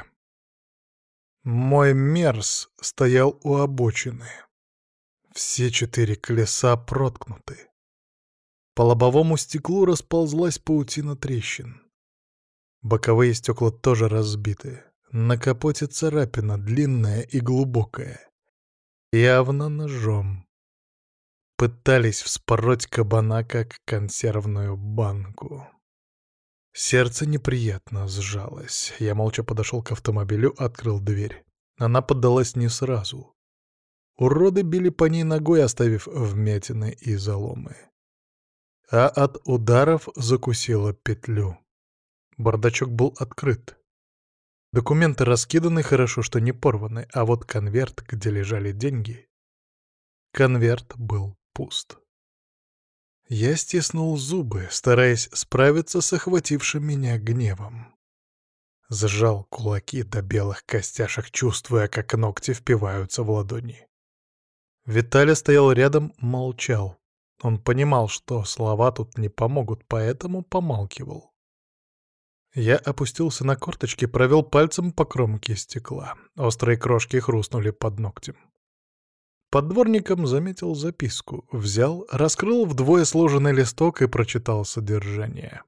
Мой Мерс стоял у обочины. Все 4 колеса проткнуты. По лобовому стеклу расползлась паутина трещин. Боковые стекла тоже разбиты. На капоте царапина, длинная и глубокая. Явно ножом. Пытались вспороть кабана, как консервную банку. Сердце неприятно сжалось. Я молча подошел к автомобилю, открыл дверь. Она поддалась не сразу. Уроды били по ней ногой, оставив вмятины и заломы. А от ударов закусила петлю. Бардачок был открыт. Документы раскиданы, хорошо, что не порваны, а вот конверт, где лежали деньги... Конверт был пуст. Я стиснул зубы, стараясь справиться с охватившим меня гневом. Сжал кулаки до белых костяшек, чувствуя, как ногти впиваются в ладони. Виталя стоял рядом, молчал. Он понимал, что слова тут не помогут, поэтому помалкивал. Я опустился на корточки, провел пальцем по кромке стекла. Острые крошки хрустнули под ногтем. Под дворником заметил записку. Взял, раскрыл вдвое сложенный листок и прочитал содержание.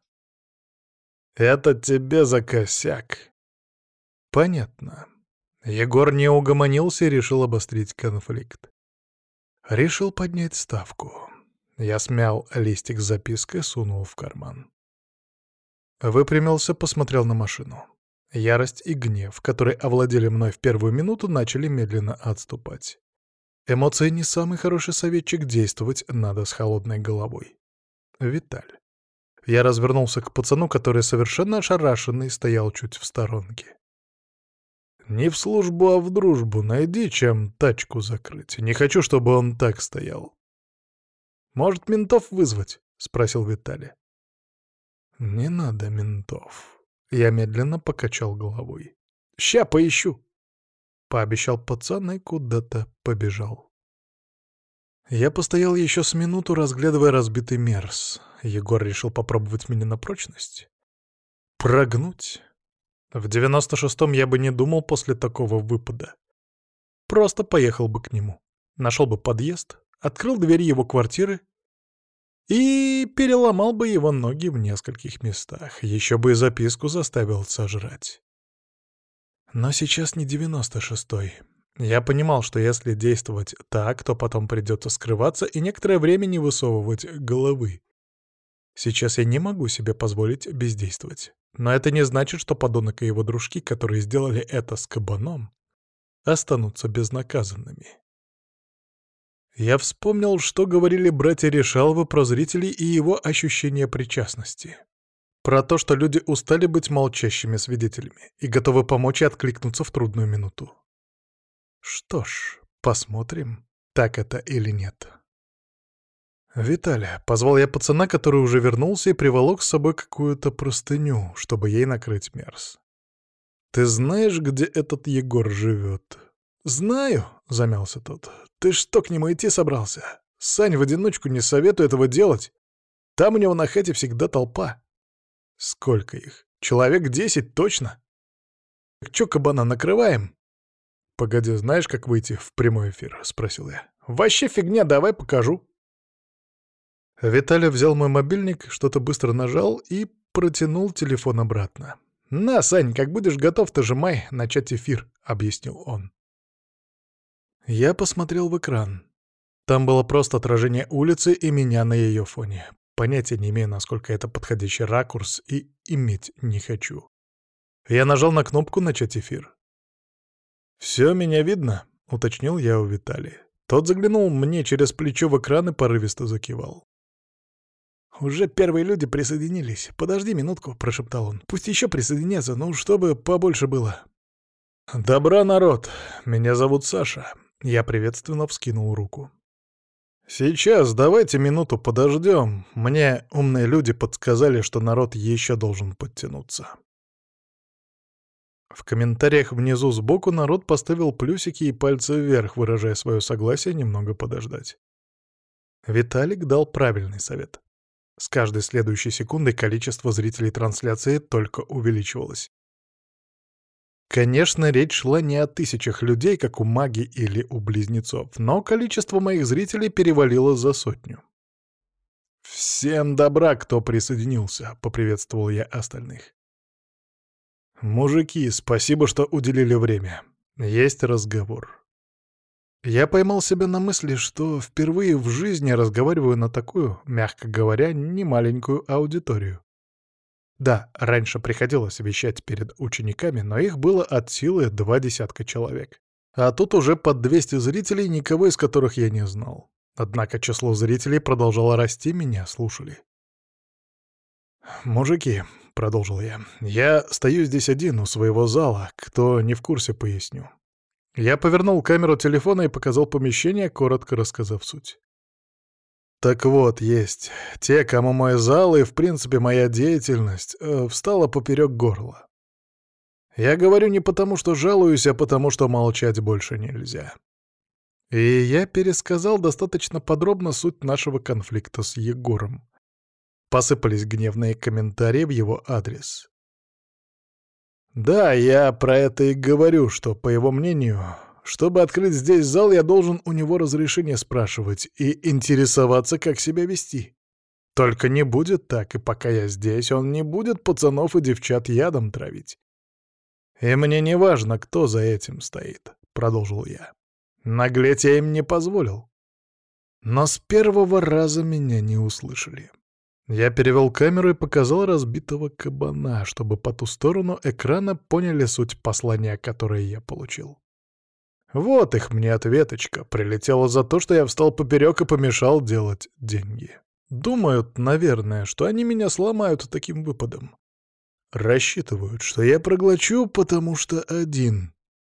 «Это тебе за косяк». Понятно. Егор не угомонился и решил обострить конфликт. Решил поднять ставку. Я смял листик с запиской, сунул в карман. Выпрямился, посмотрел на машину. Ярость и гнев, которые овладели мной в первую минуту, начали медленно отступать. Эмоции не самый хороший советчик, действовать надо с холодной головой. Виталь. Я развернулся к пацану, который совершенно ошарашенный стоял чуть в сторонке. «Не в службу, а в дружбу. Найди, чем тачку закрыть. Не хочу, чтобы он так стоял». «Может, ментов вызвать?» — спросил Виталий. «Не надо ментов». Я медленно покачал головой. «Ща поищу», — пообещал пацан и куда-то побежал. Я постоял еще с минуту, разглядывая разбитый Мерс. Егор решил попробовать меня на прочность. Прогнуть? В 96-м я бы не думал после такого выпада. Просто поехал бы к нему. Нашел бы подъезд, открыл дверь его квартиры и переломал бы его ноги в нескольких местах. Еще бы и записку заставил сожрать. Но сейчас не 96-й. Я понимал, что если действовать так, то потом придется скрываться и некоторое время не высовывать головы. Сейчас я не могу себе позволить бездействовать. Но это не значит, что подонок и его дружки, которые сделали это с кабаном, останутся безнаказанными. Я вспомнил, что говорили братья Решаловы про зрителей и его ощущение причастности. Про то, что люди устали быть молчащими свидетелями и готовы помочь и откликнуться в трудную минуту. Что ж, посмотрим, так это или нет. «Виталя», — позвал я пацана, который уже вернулся и приволок с собой какую-то простыню, чтобы ей накрыть Мерс. «Ты знаешь, где этот Егор живет?» «Знаю», — замялся тот. «Ты что, к нему идти собрался? Сань, в одиночку не советую этого делать. Там у него на хате всегда толпа». «Сколько их? Человек 10 точно?» «Так чё, кабана, накрываем?» «Погоди, знаешь, как выйти в прямой эфир?» — спросил я. «Вообще фигня, давай покажу». Виталий взял мой мобильник, что-то быстро нажал и протянул телефон обратно. «На, Сань, как будешь готов, нажимай «Начать эфир», — объяснил он. Я посмотрел в экран. Там было просто отражение улицы и меня на ее фоне. Понятия не имею, насколько это подходящий ракурс, и иметь не хочу. Я нажал на кнопку «Начать эфир». «Все, меня видно?» — уточнил я у Виталия. Тот заглянул мне через плечо в экран и порывисто закивал. «Уже первые люди присоединились. Подожди минутку», — прошептал он. «Пусть еще присоединятся, ну, чтобы побольше было». «Добра, народ. Меня зовут Саша». Я приветственно вскинул руку. «Сейчас, давайте минуту подождем. Мне умные люди подсказали, что народ еще должен подтянуться». В комментариях внизу сбоку народ поставил плюсики и пальцы вверх, выражая свое согласие немного подождать. Виталик дал правильный совет. С каждой следующей секундой количество зрителей трансляции только увеличивалось. Конечно, речь шла не о тысячах людей, как у маги или у близнецов, но количество моих зрителей перевалило за 100. «Всем добра, кто присоединился», — поприветствовал я остальных. «Мужики, спасибо, что уделили время. Есть разговор». Я поймал себя на мысли, что впервые в жизни разговариваю на такую, мягко говоря, немаленькую аудиторию. Да, раньше приходилось вещать перед учениками, но их было от силы 20 человек. А тут уже под 200 зрителей, никого из которых я не знал. Однако число зрителей продолжало расти, меня слушали. «Мужики», — продолжил я стою здесь один у своего зала, кто не в курсе, поясню. Я повернул камеру телефона и показал помещение, коротко рассказав суть. Так вот, есть те, кому мой зал и, в принципе, моя деятельность встала поперек горла. Я говорю не потому, что жалуюсь, а потому, что молчать больше нельзя. И я пересказал достаточно подробно суть нашего конфликта с Егором. Посыпались гневные комментарии в его адрес. Да, я про это и говорю, что, по его мнению, чтобы открыть здесь зал, я должен у него разрешение спрашивать и интересоваться, как себя вести. Только не будет так, и пока я здесь, он не будет пацанов и девчат ядом травить. И мне не важно, кто за этим стоит, — продолжил я. Наглеть я им не позволил. Но с первого раза меня не услышали. Я перевел камеру и показал разбитого кабана, чтобы по ту сторону экрана поняли суть послания, которое я получил. Вот их мне ответочка прилетела за то, что я встал поперек и помешал делать деньги. Думают, наверное, что они меня сломают таким выпадом. Рассчитывают, что я проглочу, потому что один.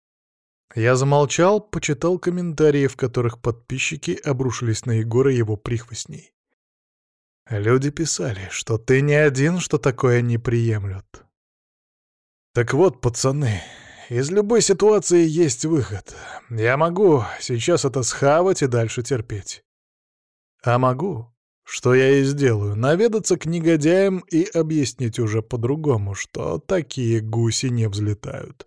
Я замолчал, почитал комментарии, в которых подписчики обрушились на Егора и его прихвостней. Люди писали, что ты не один, что такое не приемлют. Так вот, пацаны, из любой ситуации есть выход. Я могу сейчас это схавать и дальше терпеть. А могу, что я и сделаю, наведаться к негодяям и объяснить уже по-другому, что такие гуси не взлетают.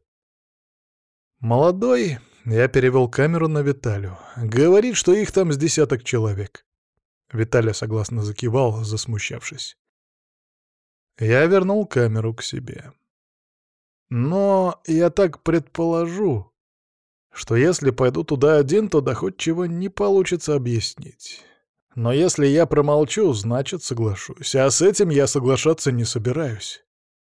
Молодой, я перевел камеру на Виталю, говорит, что их там с 10 человек. Виталя согласно закивал, засмущавшись. Я вернул камеру к себе. Но я так предположу, что если пойду туда один, то доходчиво не получится объяснить. Но если я промолчу, значит соглашусь, а с этим я соглашаться не собираюсь.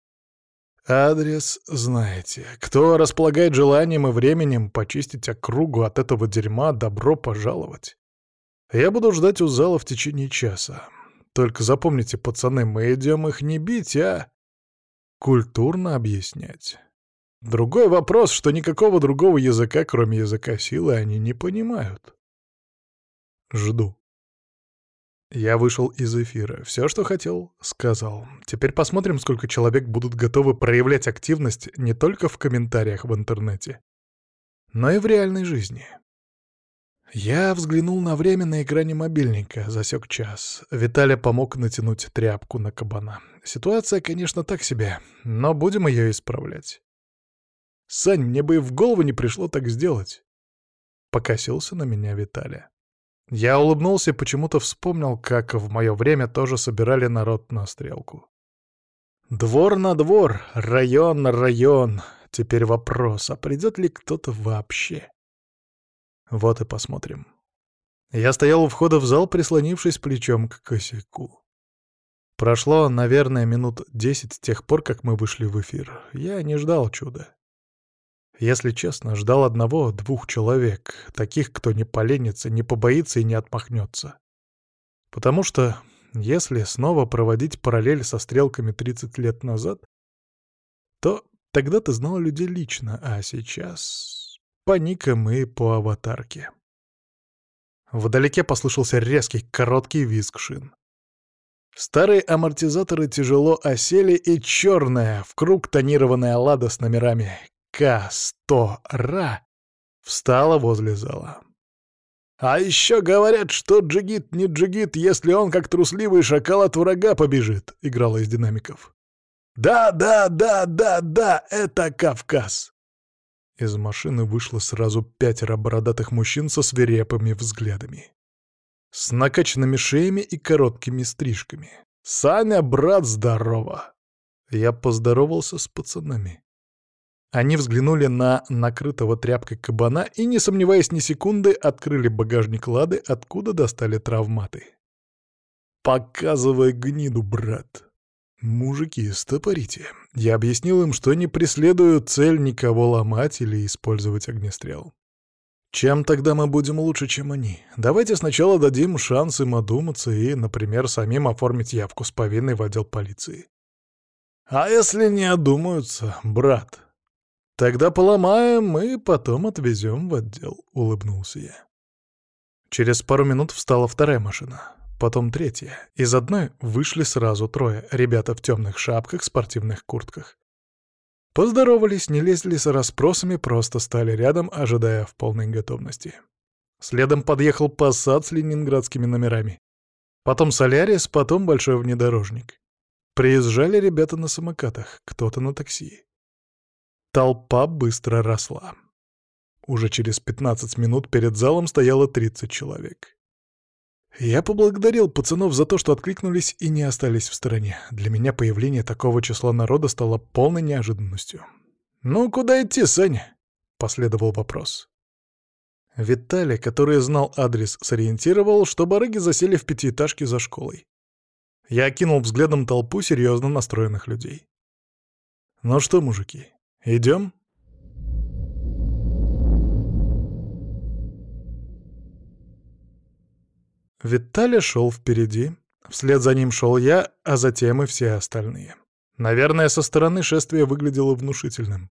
Адрес знаете. Кто располагает желанием и временем почистить округу от этого дерьма, добро пожаловать. Я буду ждать у зала в течение часа. Только запомните, пацаны, мы идем их не бить, а культурно объяснять. Другой вопрос, что никакого другого языка, кроме языка силы, они не понимают. Жду. Я вышел из эфира. Все, что хотел, сказал. Теперь посмотрим, сколько человек будут готовы проявлять активность не только в комментариях в интернете, но и в реальной жизни. Я взглянул на время на экране мобильника, засек час. Виталя помог натянуть тряпку на кабана. Ситуация, конечно, так себе, но будем ее исправлять. «Сань, мне бы и в голову не пришло так сделать!» Покосился на меня Виталя. Я улыбнулся и почему-то вспомнил, как в мое время тоже собирали народ на стрелку. Двор на двор, район на район. Теперь вопрос, а придет ли кто-то вообще? Вот и посмотрим. Я стоял у входа в зал, прислонившись плечом к косяку. Прошло, наверное, минут 10 с тех пор, как мы вышли в эфир. Я не ждал чуда. Если честно, ждал 1-2 человек, таких, кто не поленится, не побоится и не отмахнется. Потому что, если снова проводить параллель со стрелками 30 лет назад, то тогда ты знал людей лично, а сейчас по никам и по аватарке. Вдалеке послышался резкий, короткий визг шин. Старые амортизаторы тяжело осели, и черная, в круг тонированная «Лада» с номерами К-100 РА встала возле зала. А еще говорят, что джигит не джигит, если он, как трусливый шакал, от врага побежит», — играла из динамиков. «Да, да, да, да, да, это Кавказ!» Из машины вышло сразу 5 бородатых мужчин со свирепыми взглядами. С накачанными шеями и короткими стрижками. «Саня, брат, здорово!» Я поздоровался с пацанами. Они взглянули на накрытого тряпкой кабана и, не сомневаясь ни секунды, открыли багажник «Лады», откуда достали травматы. «Показывай гниду, брат!» «Мужики, стопорите!» Я объяснил им, что не преследую цель никого ломать или использовать огнестрел. Чем тогда мы будем лучше, чем они? Давайте сначала дадим шанс им одуматься и, например, самим оформить явку с повинной в отдел полиции. А если не одумаются, брат? Тогда поломаем и потом отвезем в отдел, — улыбнулся я. Через пару минут встала вторая машина, потом третья. Из одной вышли сразу 3, ребята в темных шапках, спортивных куртках. Поздоровались, не лезли с расспросами, просто стали рядом, ожидая в полной готовности. Следом подъехал Passat с ленинградскими номерами. Потом Солярис, потом большой внедорожник. Приезжали ребята на самокатах, кто-то на такси. Толпа быстро росла. Уже через 15 минут перед залом стояло 30 человек. Я поблагодарил пацанов за то, что откликнулись и не остались в стороне. Для меня появление такого числа народа стало полной неожиданностью. «Ну, куда идти, Саня?» — последовал вопрос. Виталий, который знал адрес, сориентировал, что барыги засели в 5-этажке за школой. Я окинул взглядом толпу серьезно настроенных людей. «Ну что, мужики, идем?» Виталя шел впереди, вслед за ним шел я, а затем и все остальные. Наверное, со стороны шествие выглядело внушительным.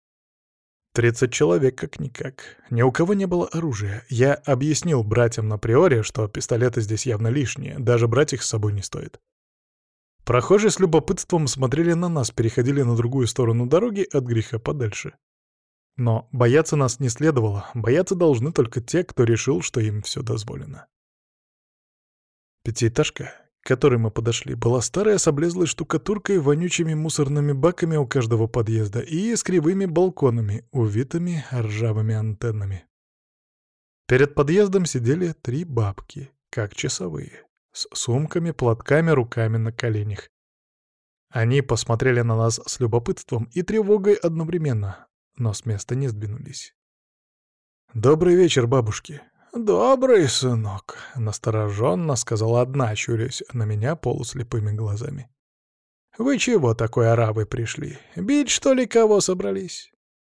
30 человек как-никак. Ни у кого не было оружия. Я объяснил братьям на приоре, что пистолеты здесь явно лишние, даже брать их с собой не стоит. Прохожие с любопытством смотрели на нас, переходили на другую сторону дороги от греха подальше. Но бояться нас не следовало, бояться должны только те, кто решил, что им все дозволено. Пятиэтажка, к которой мы подошли, была старая с облезлой штукатуркой, вонючими мусорными баками у каждого подъезда и с кривыми балконами, увитыми ржавыми антеннами. Перед подъездом сидели 3 бабки, как часовые, с сумками, платками, руками на коленях. Они посмотрели на нас с любопытством и тревогой одновременно, но с места не сдвинулись. «Добрый вечер, бабушки!» «Добрый, сынок», — настороженно сказала одна, щурясь на меня полуслепыми глазами. «Вы чего такой оравой пришли? Бить, что ли, кого собрались?»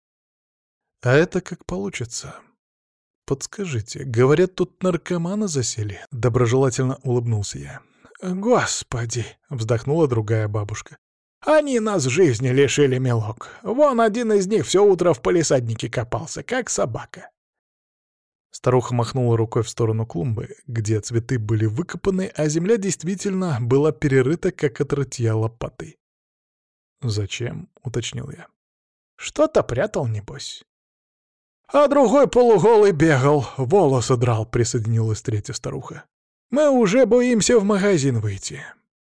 «А это как получится. Подскажите, говорят, тут наркоманы засели?» — доброжелательно улыбнулся я. «Господи!» — вздохнула другая бабушка. «Они нас жизни лишили, милок. Вон один из них все утро в палисаднике копался, как собака». Старуха махнула рукой в сторону клумбы, где цветы были выкопаны, а земля действительно была перерыта, как от рытья лопатой. «Зачем?» — уточнил я. «Что-то прятал, небось». «А другой полуголый бегал, волосы драл», — присоединилась третья старуха. «Мы уже боимся в магазин выйти.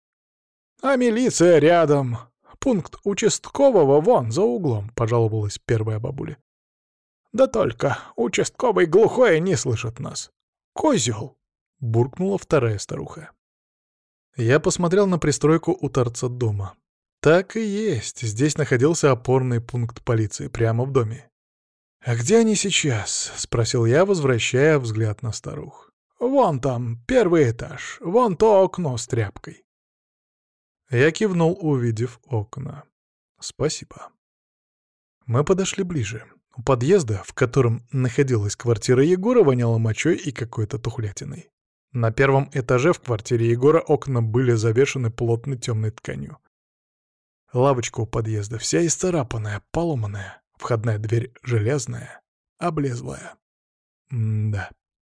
А милиция рядом. Пункт участкового вон за углом», — пожаловалась первая бабуля. «Да только участковый глухой не слышит нас. Козел!» — буркнула вторая старуха. Я посмотрел на пристройку у торца дома. Так и есть, здесь находился опорный пункт полиции, прямо в доме. «А где они сейчас?» — спросил я, возвращая взгляд на старух. «Вон там, первый этаж, вон то окно с тряпкой». Я кивнул, увидев окна. «Спасибо». Мы подошли ближе. У подъезда, в котором находилась квартира Егора, воняло мочой и какой-то тухлятиной. На первом этаже в квартире Егора окна были завешаны плотной темной тканью. Лавочка у подъезда вся исцарапанная, поломанная, входная дверь железная, облезлая. Да.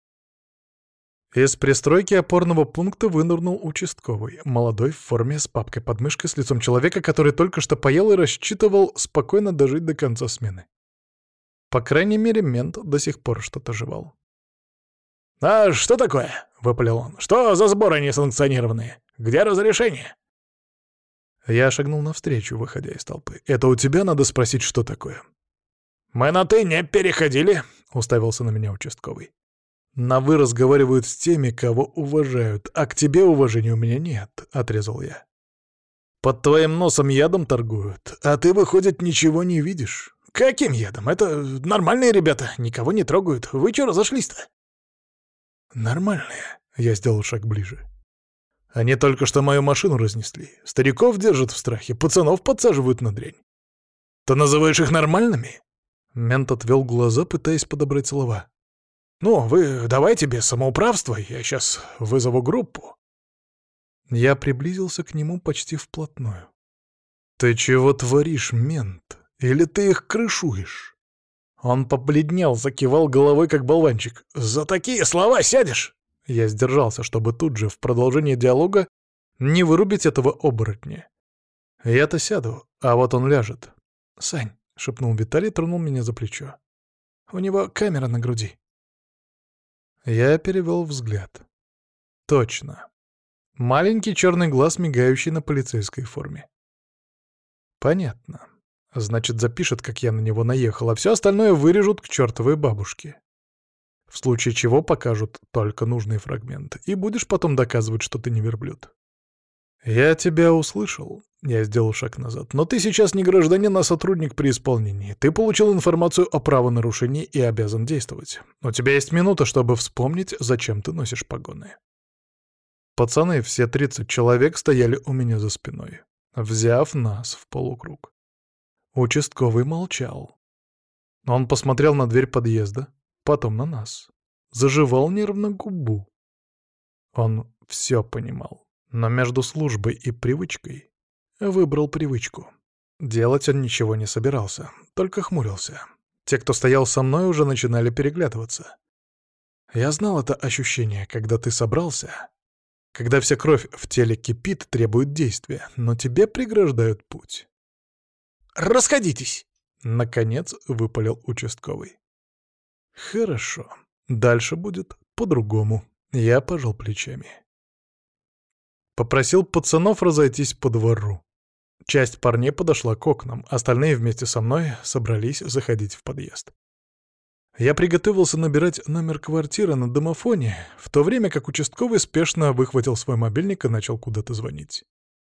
Из пристройки опорного пункта вынырнул участковый, молодой, в форме, с папкой под мышкой, с лицом человека, который только что поел и рассчитывал спокойно дожить до конца смены. По крайней мере, мент до сих пор что-то жевал. «А что такое?» — выпалил он. «Что за сборы несанкционированные? Где разрешение?» Я шагнул навстречу, выходя из толпы. «Это у тебя надо спросить, что такое?» «Мы на «ты» не переходили», — уставился на меня участковый. «На «вы» разговаривают с теми, кого уважают, а к тебе уважения у меня нет», — отрезал я. «Под твоим носом ядом торгуют, а ты, выходит, ничего не видишь». «Каким ядом? Это нормальные ребята, никого не трогают. Вы чё разошлись-то?» «Нормальные», — я сделал шаг ближе. «Они только что мою машину разнесли. Стариков держат в страхе, пацанов подсаживают на дрянь. Ты называешь их нормальными?» Мент отвел глаза, пытаясь подобрать слова. «Ну, вы давайте без самоуправства, я сейчас вызову группу». Я приблизился к нему почти вплотную. «Ты чего творишь, мент? Или ты их крышуешь?» Он побледнел, закивал головой, как болванчик. «За такие слова сядешь!» Я сдержался, чтобы тут же, в продолжении диалога, не вырубить этого оборотня. «Я-то сяду, а вот он ляжет». «Сань», — шепнул Виталий, тронул меня за плечо. «У него камера на груди». Я перевел взгляд. Точно. Маленький черный глаз, мигающий на полицейской форме. Понятно. Значит, запишет, как я на него наехал, а все остальное вырежут к чертовой бабушке. В случае чего покажут только нужный фрагмент, и будешь потом доказывать, что ты не верблюд. «Я тебя услышал», — я сделал шаг назад, «но ты сейчас не гражданин, а сотрудник при исполнении. Ты получил информацию о правонарушении и обязан действовать. У тебя есть минута, чтобы вспомнить, зачем ты носишь погоны». Пацаны, все 30 человек, стояли у меня за спиной, взяв нас в полукруг. Участковый молчал. Он посмотрел на дверь подъезда, потом на нас. Зажевал нервно губу. Он все понимал, но между службой и привычкой выбрал привычку. Делать он ничего не собирался, только хмурился. Те, кто стоял со мной, уже начинали переглядываться. Я знал это ощущение, когда ты собрался, когда вся кровь в теле кипит, требует действия, но тебе преграждают путь. «Расходитесь!» — наконец выпалил участковый. «Хорошо. Дальше будет по-другому». Я пожал плечами. Попросил пацанов разойтись по двору. Часть парней подошла к окнам, остальные вместе со мной собрались заходить в подъезд. Я приготовился набирать номер квартиры на домофоне, в то время как участковый спешно выхватил свой мобильник и начал куда-то звонить.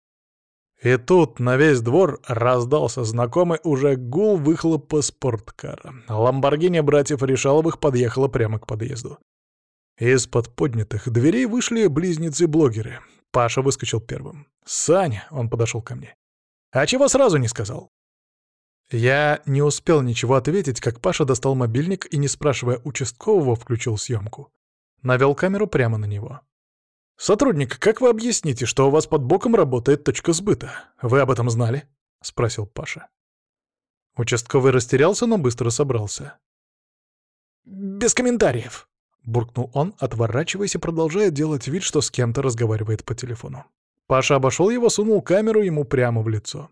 И тут на весь двор раздался знакомый уже гул выхлопа спорткара. «Ламборгини» братьев Решаловых подъехала прямо к подъезду. Из-под поднятых дверей вышли близнецы-блогеры. Паша выскочил первым. «Саня!» — он подошел ко мне. «А чего сразу не сказал?» Я не успел ничего ответить, как Паша достал мобильник и, не спрашивая участкового, включил съемку. Навел камеру прямо на него. «Сотрудник, как вы объясните, что у вас под боком работает точка сбыта? Вы об этом знали?» — спросил Паша. Участковый растерялся, но быстро собрался. «Без комментариев», — буркнул он, отворачиваясь и продолжая делать вид, что с кем-то разговаривает по телефону. Паша обошел его, сунул камеру ему прямо в лицо.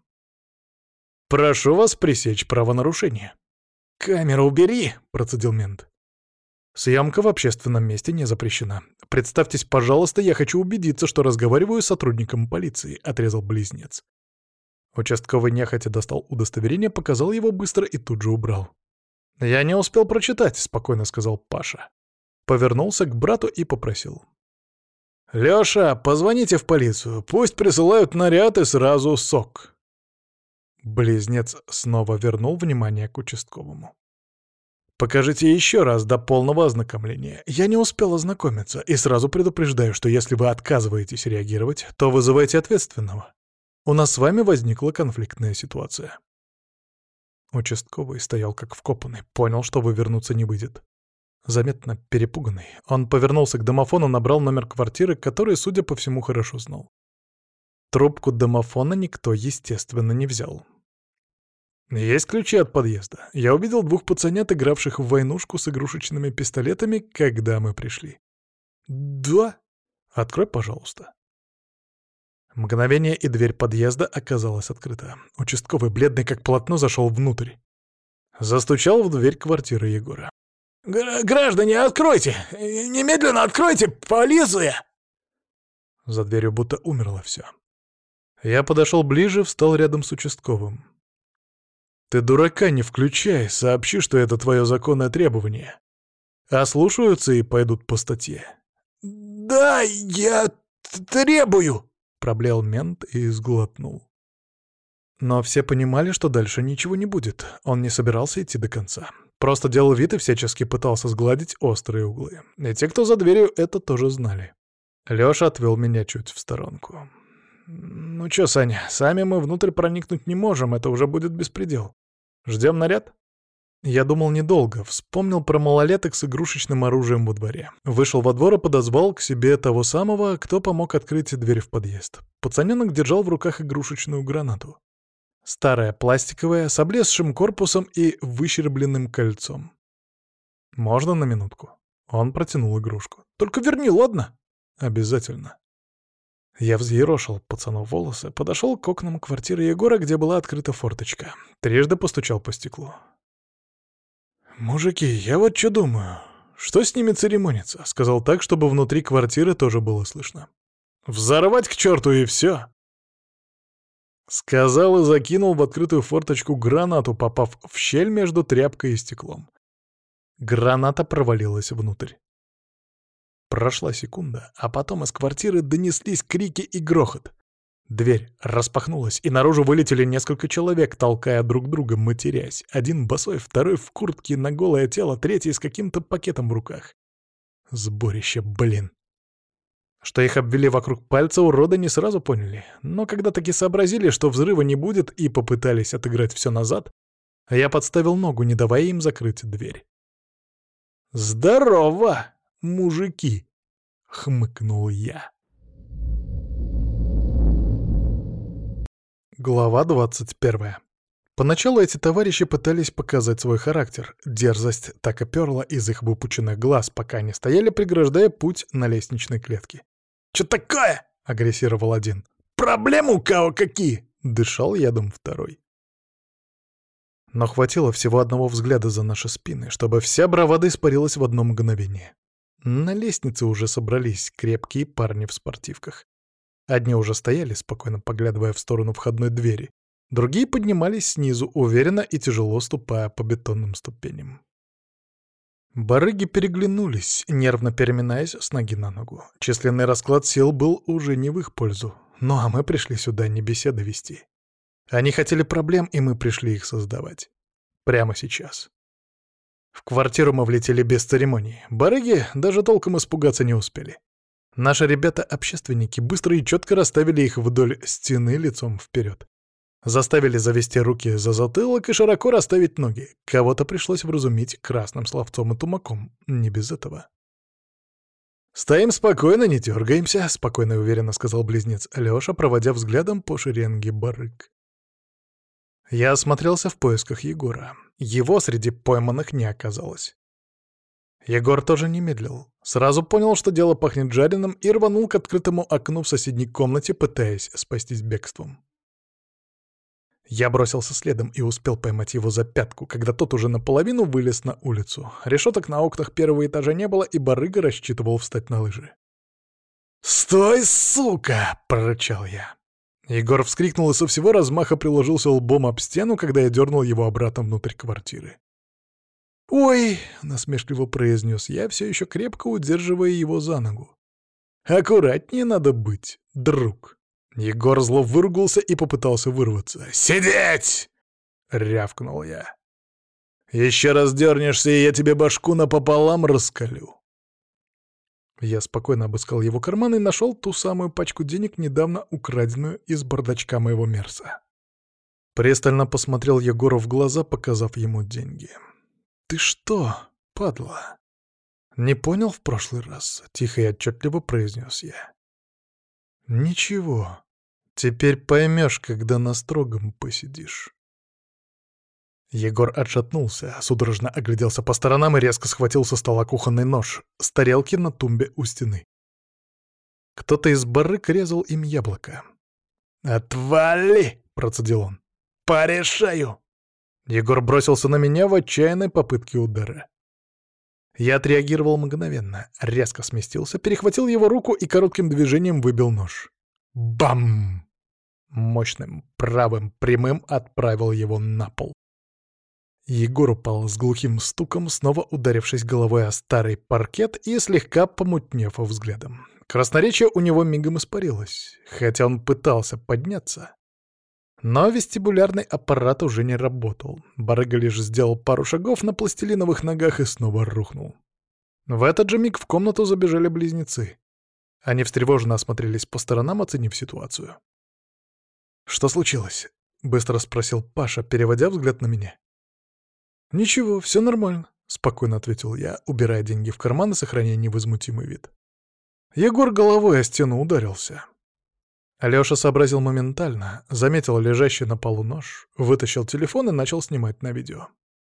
«Прошу вас пресечь правонарушение». «Камеру убери», — процедил мент. «Съемка в общественном месте не запрещена. Представьтесь, пожалуйста, я хочу убедиться, что разговариваю с сотрудником полиции», — отрезал близнец. Участковый нехотя достал удостоверение, показал его быстро и тут же убрал. «Я не успел прочитать», — спокойно сказал Паша. Повернулся к брату и попросил. «Лёша, позвоните в полицию, пусть присылают наряд и сразу сок». Близнец снова вернул внимание к участковому. «Покажите еще раз до полного ознакомления. Я не успел ознакомиться и сразу предупреждаю, что если вы отказываетесь реагировать, то вызывайте ответственного. У нас с вами возникла конфликтная ситуация». Участковый стоял как вкопанный, понял, что вывернуться не выйдет. Заметно перепуганный, он повернулся к домофону, набрал номер квартиры, который, судя по всему, хорошо знал. Трубку домофона никто, естественно, не взял. «Есть ключи от подъезда. Я увидел двух пацанят, игравших в войнушку с игрушечными пистолетами, когда мы пришли». «Да? Открой, пожалуйста». Мгновение, и дверь подъезда оказалась открыта. Участковый, бледный как полотно, зашел внутрь. Застучал в дверь квартиры Егора. Граждане, откройте! Немедленно откройте! Полиция!» За дверью будто умерло все. Я подошел ближе, встал рядом с участковым. «Ты дурака не включай, сообщи, что это твое законное требование. Ослушаются и пойдут по статье». «Да, я требую!» — проблеял мент и сглотнул. Но все понимали, что дальше ничего не будет. Он не собирался идти до конца. Просто делал вид и всячески пытался сгладить острые углы. И те, кто за дверью, это тоже знали. Лёша отвел меня чуть в сторонку. «Ну чё, Саня, сами мы внутрь проникнуть не можем, это уже будет беспредел. Ждем наряд?» Я думал недолго, вспомнил про малолеток с игрушечным оружием во дворе. Вышел во двор и подозвал к себе того самого, кто помог открыть дверь в подъезд. Пацанёнок держал в руках игрушечную гранату. Старая, пластиковая, с облезшим корпусом и выщербленным кольцом. «Можно на минутку?» Он протянул игрушку. «Только верни, ладно?» «Обязательно». Я взъерошил пацану волосы, подошел к окнам квартиры Егора, где была открыта форточка. Трижды постучал по стеклу. «Мужики, я вот что думаю. Что с ними церемониться?» Сказал так, чтобы внутри квартиры тоже было слышно. «Взорвать к черту и все!» Сказал и закинул в открытую форточку гранату, попав в щель между тряпкой и стеклом. Граната провалилась внутрь. Прошла секунда, а потом из квартиры донеслись крики и грохот. Дверь распахнулась, и наружу вылетели несколько человек, толкая друг друга, матерясь. Один босой, второй в куртке на голое тело, третий с каким-то пакетом в руках. Сборище, блин. Что их обвели вокруг пальца, уроды не сразу поняли. Но когда таки сообразили, что взрыва не будет, и попытались отыграть все назад, я подставил ногу, не давая им закрыть дверь. «Здорово, мужики!» — хмыкнул я. Глава 21. Поначалу эти товарищи пытались показать свой характер. Дерзость так и перла из их выпученных глаз, пока они стояли, преграждая путь на лестничной клетке. «Чё такое?» — агрессировал один. «Проблемы у кого какие?» — дышал ядом второй. Но хватило всего одного взгляда за наши спины, чтобы вся бравада испарилась в одно мгновение. На лестнице уже собрались крепкие парни в спортивках. Одни уже стояли, спокойно поглядывая в сторону входной двери. Другие поднимались снизу, уверенно и тяжело ступая по бетонным ступеням. Барыги переглянулись, нервно переминаясь с ноги на ногу. Численный расклад сил был уже не в их пользу. Ну а мы пришли сюда не беседы вести. Они хотели проблем, и мы пришли их создавать. Прямо сейчас. В квартиру мы влетели без церемоний. Барыги даже толком испугаться не успели. Наши ребята-общественники быстро и четко расставили их вдоль стены лицом вперед. Заставили завести руки за затылок и широко расставить ноги. Кого-то пришлось вразумить красным словцом и тумаком. Не без этого. «Стоим спокойно, не дергаемся», — спокойно и уверенно сказал близнец Лёша, проводя взглядом по шеренге барыг. Я осмотрелся в поисках Егора. Его среди пойманных не оказалось. Егор тоже не медлил. Сразу понял, что дело пахнет жареным, и рванул к открытому окну в соседней комнате, пытаясь спастись бегством. Я бросился следом и успел поймать его за пятку, когда тот уже наполовину вылез на улицу. Решеток на окнах первого этажа не было, и барыга рассчитывал встать на лыжи. «Стой, сука!» — прорычал я. Егор вскрикнул и со всего размаха приложился лбом об стену, когда я дернул его обратно внутрь квартиры. «Ой!» — насмешливо произнес я, все еще крепко удерживая его за ногу. «Аккуратнее надо быть, друг!» Егор зло выругался и попытался вырваться. «Сидеть!» — рявкнул я. «Еще раз дернешься, и я тебе башку напополам раскалю!» Я спокойно обыскал его карман и нашел ту самую пачку денег, недавно украденную из бардачка моего мерса. Пристально посмотрел Егору в глаза, показав ему деньги. «Ты что, падла?» «Не понял в прошлый раз?» — тихо и отчетливо произнес я. «Ничего, теперь поймешь, когда на строгом посидишь». Егор отшатнулся, судорожно огляделся по сторонам и резко схватил со стола кухонный нож с тарелки на тумбе у стены. Кто-то из барыг резал им яблоко. «Отвали!» — процедил он. «Порешаю!» Егор бросился на меня в отчаянной попытке удара. Я отреагировал мгновенно, резко сместился, перехватил его руку и коротким движением выбил нож. Бам! Мощным правым прямым отправил его на пол. Егор упал с глухим стуком, снова ударившись головой о старый паркет и слегка помутнев взглядом. Красноречие у него мигом испарилось, хотя он пытался подняться. Но вестибулярный аппарат уже не работал. Барыга лишь сделал пару шагов на пластилиновых ногах и снова рухнул. В этот же миг в комнату забежали близнецы. Они встревоженно осмотрелись по сторонам, оценив ситуацию. «Что случилось?» — быстро спросил Паша, переводя взгляд на меня. «Ничего, все нормально», — спокойно ответил я, убирая деньги в карман и сохраняя невозмутимый вид. Егор головой о стену ударился. Алёша сообразил моментально, заметил лежащий на полу нож, вытащил телефон и начал снимать на видео.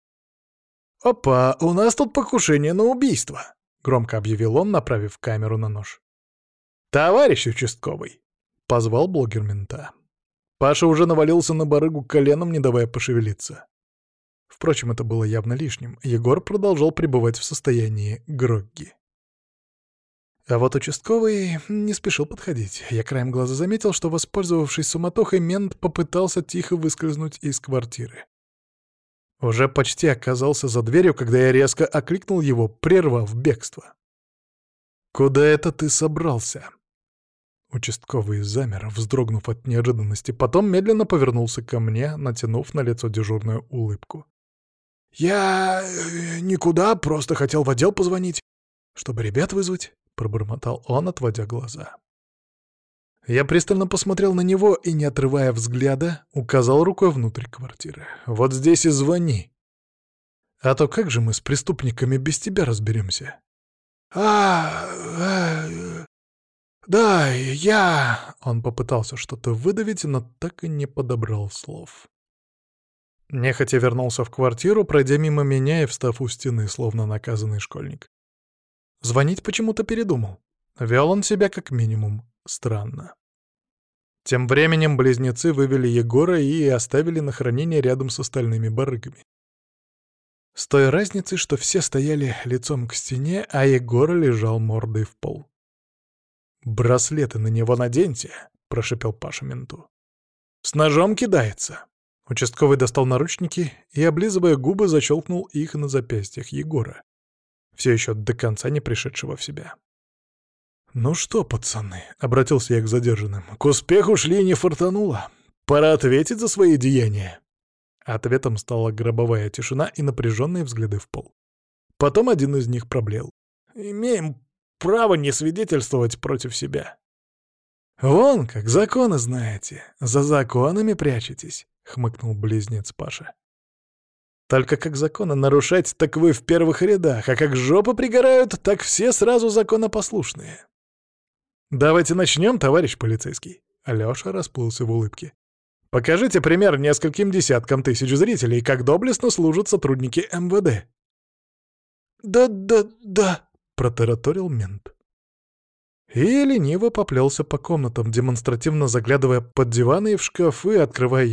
«Опа, у нас тут покушение на убийство», — громко объявил он, направив камеру на нож. «Товарищ участковый», — позвал блогер мента. Паша уже навалился на барыгу коленом, не давая пошевелиться. Впрочем, это было явно лишним. Егор продолжал пребывать в состоянии грогги. А вот участковый не спешил подходить. Я краем глаза заметил, что, воспользовавшись суматохой, мент попытался тихо выскользнуть из квартиры. Уже почти оказался за дверью, когда я резко окликнул его, прервав бегство. «Куда это ты собрался?» Участковый замер, вздрогнув от неожиданности, потом медленно повернулся ко мне, натянув на лицо дежурную улыбку. «Я... никуда, просто хотел в отдел позвонить, чтобы ребят вызвать», — пробормотал он, отводя глаза. Я пристально посмотрел на него и, не отрывая взгляда, указал рукой внутрь квартиры. «Вот здесь и звони. А то как же мы с преступниками без тебя разберемся?» Да, я...» Он попытался что-то выдавить, но так и не подобрал слов. Нехотя вернулся в квартиру, пройдя мимо меня и встав у стены, словно наказанный школьник. Звонить почему-то передумал. Вел он себя как минимум странно. Тем временем близнецы вывели Егора и оставили на хранение рядом с остальными барыгами. С той разницей, что все стояли лицом к стене, а Егор лежал мордой в пол. «Браслеты на него наденьте», — прошипел Паша менту. «С ножом кидается». Участковый достал наручники и, облизывая губы, защелкнул их на запястьях Егора, все еще до конца не пришедшего в себя. «Ну что, пацаны», — обратился я к задержанным, — «к успеху шли и не фартануло. Пора ответить за свои деяния». Ответом стала гробовая тишина и напряженные взгляды в пол. Потом один из них проблеял. «Имеем право не свидетельствовать против себя». «Вон как, законы знаете, за законами прячетесь», — хмыкнул близнец Паша. «Только как законы нарушать, так вы в первых рядах, а как жопы пригорают, так все сразу законопослушные». «Давайте начнем, товарищ полицейский». Алёша расплылся в улыбке. «Покажите пример нескольким десяткам тысяч зрителей, как доблестно служат сотрудники МВД». «Да», — протараторил мент. И лениво поплелся по комнатам, демонстративно заглядывая под диваны и в шкафы, открывая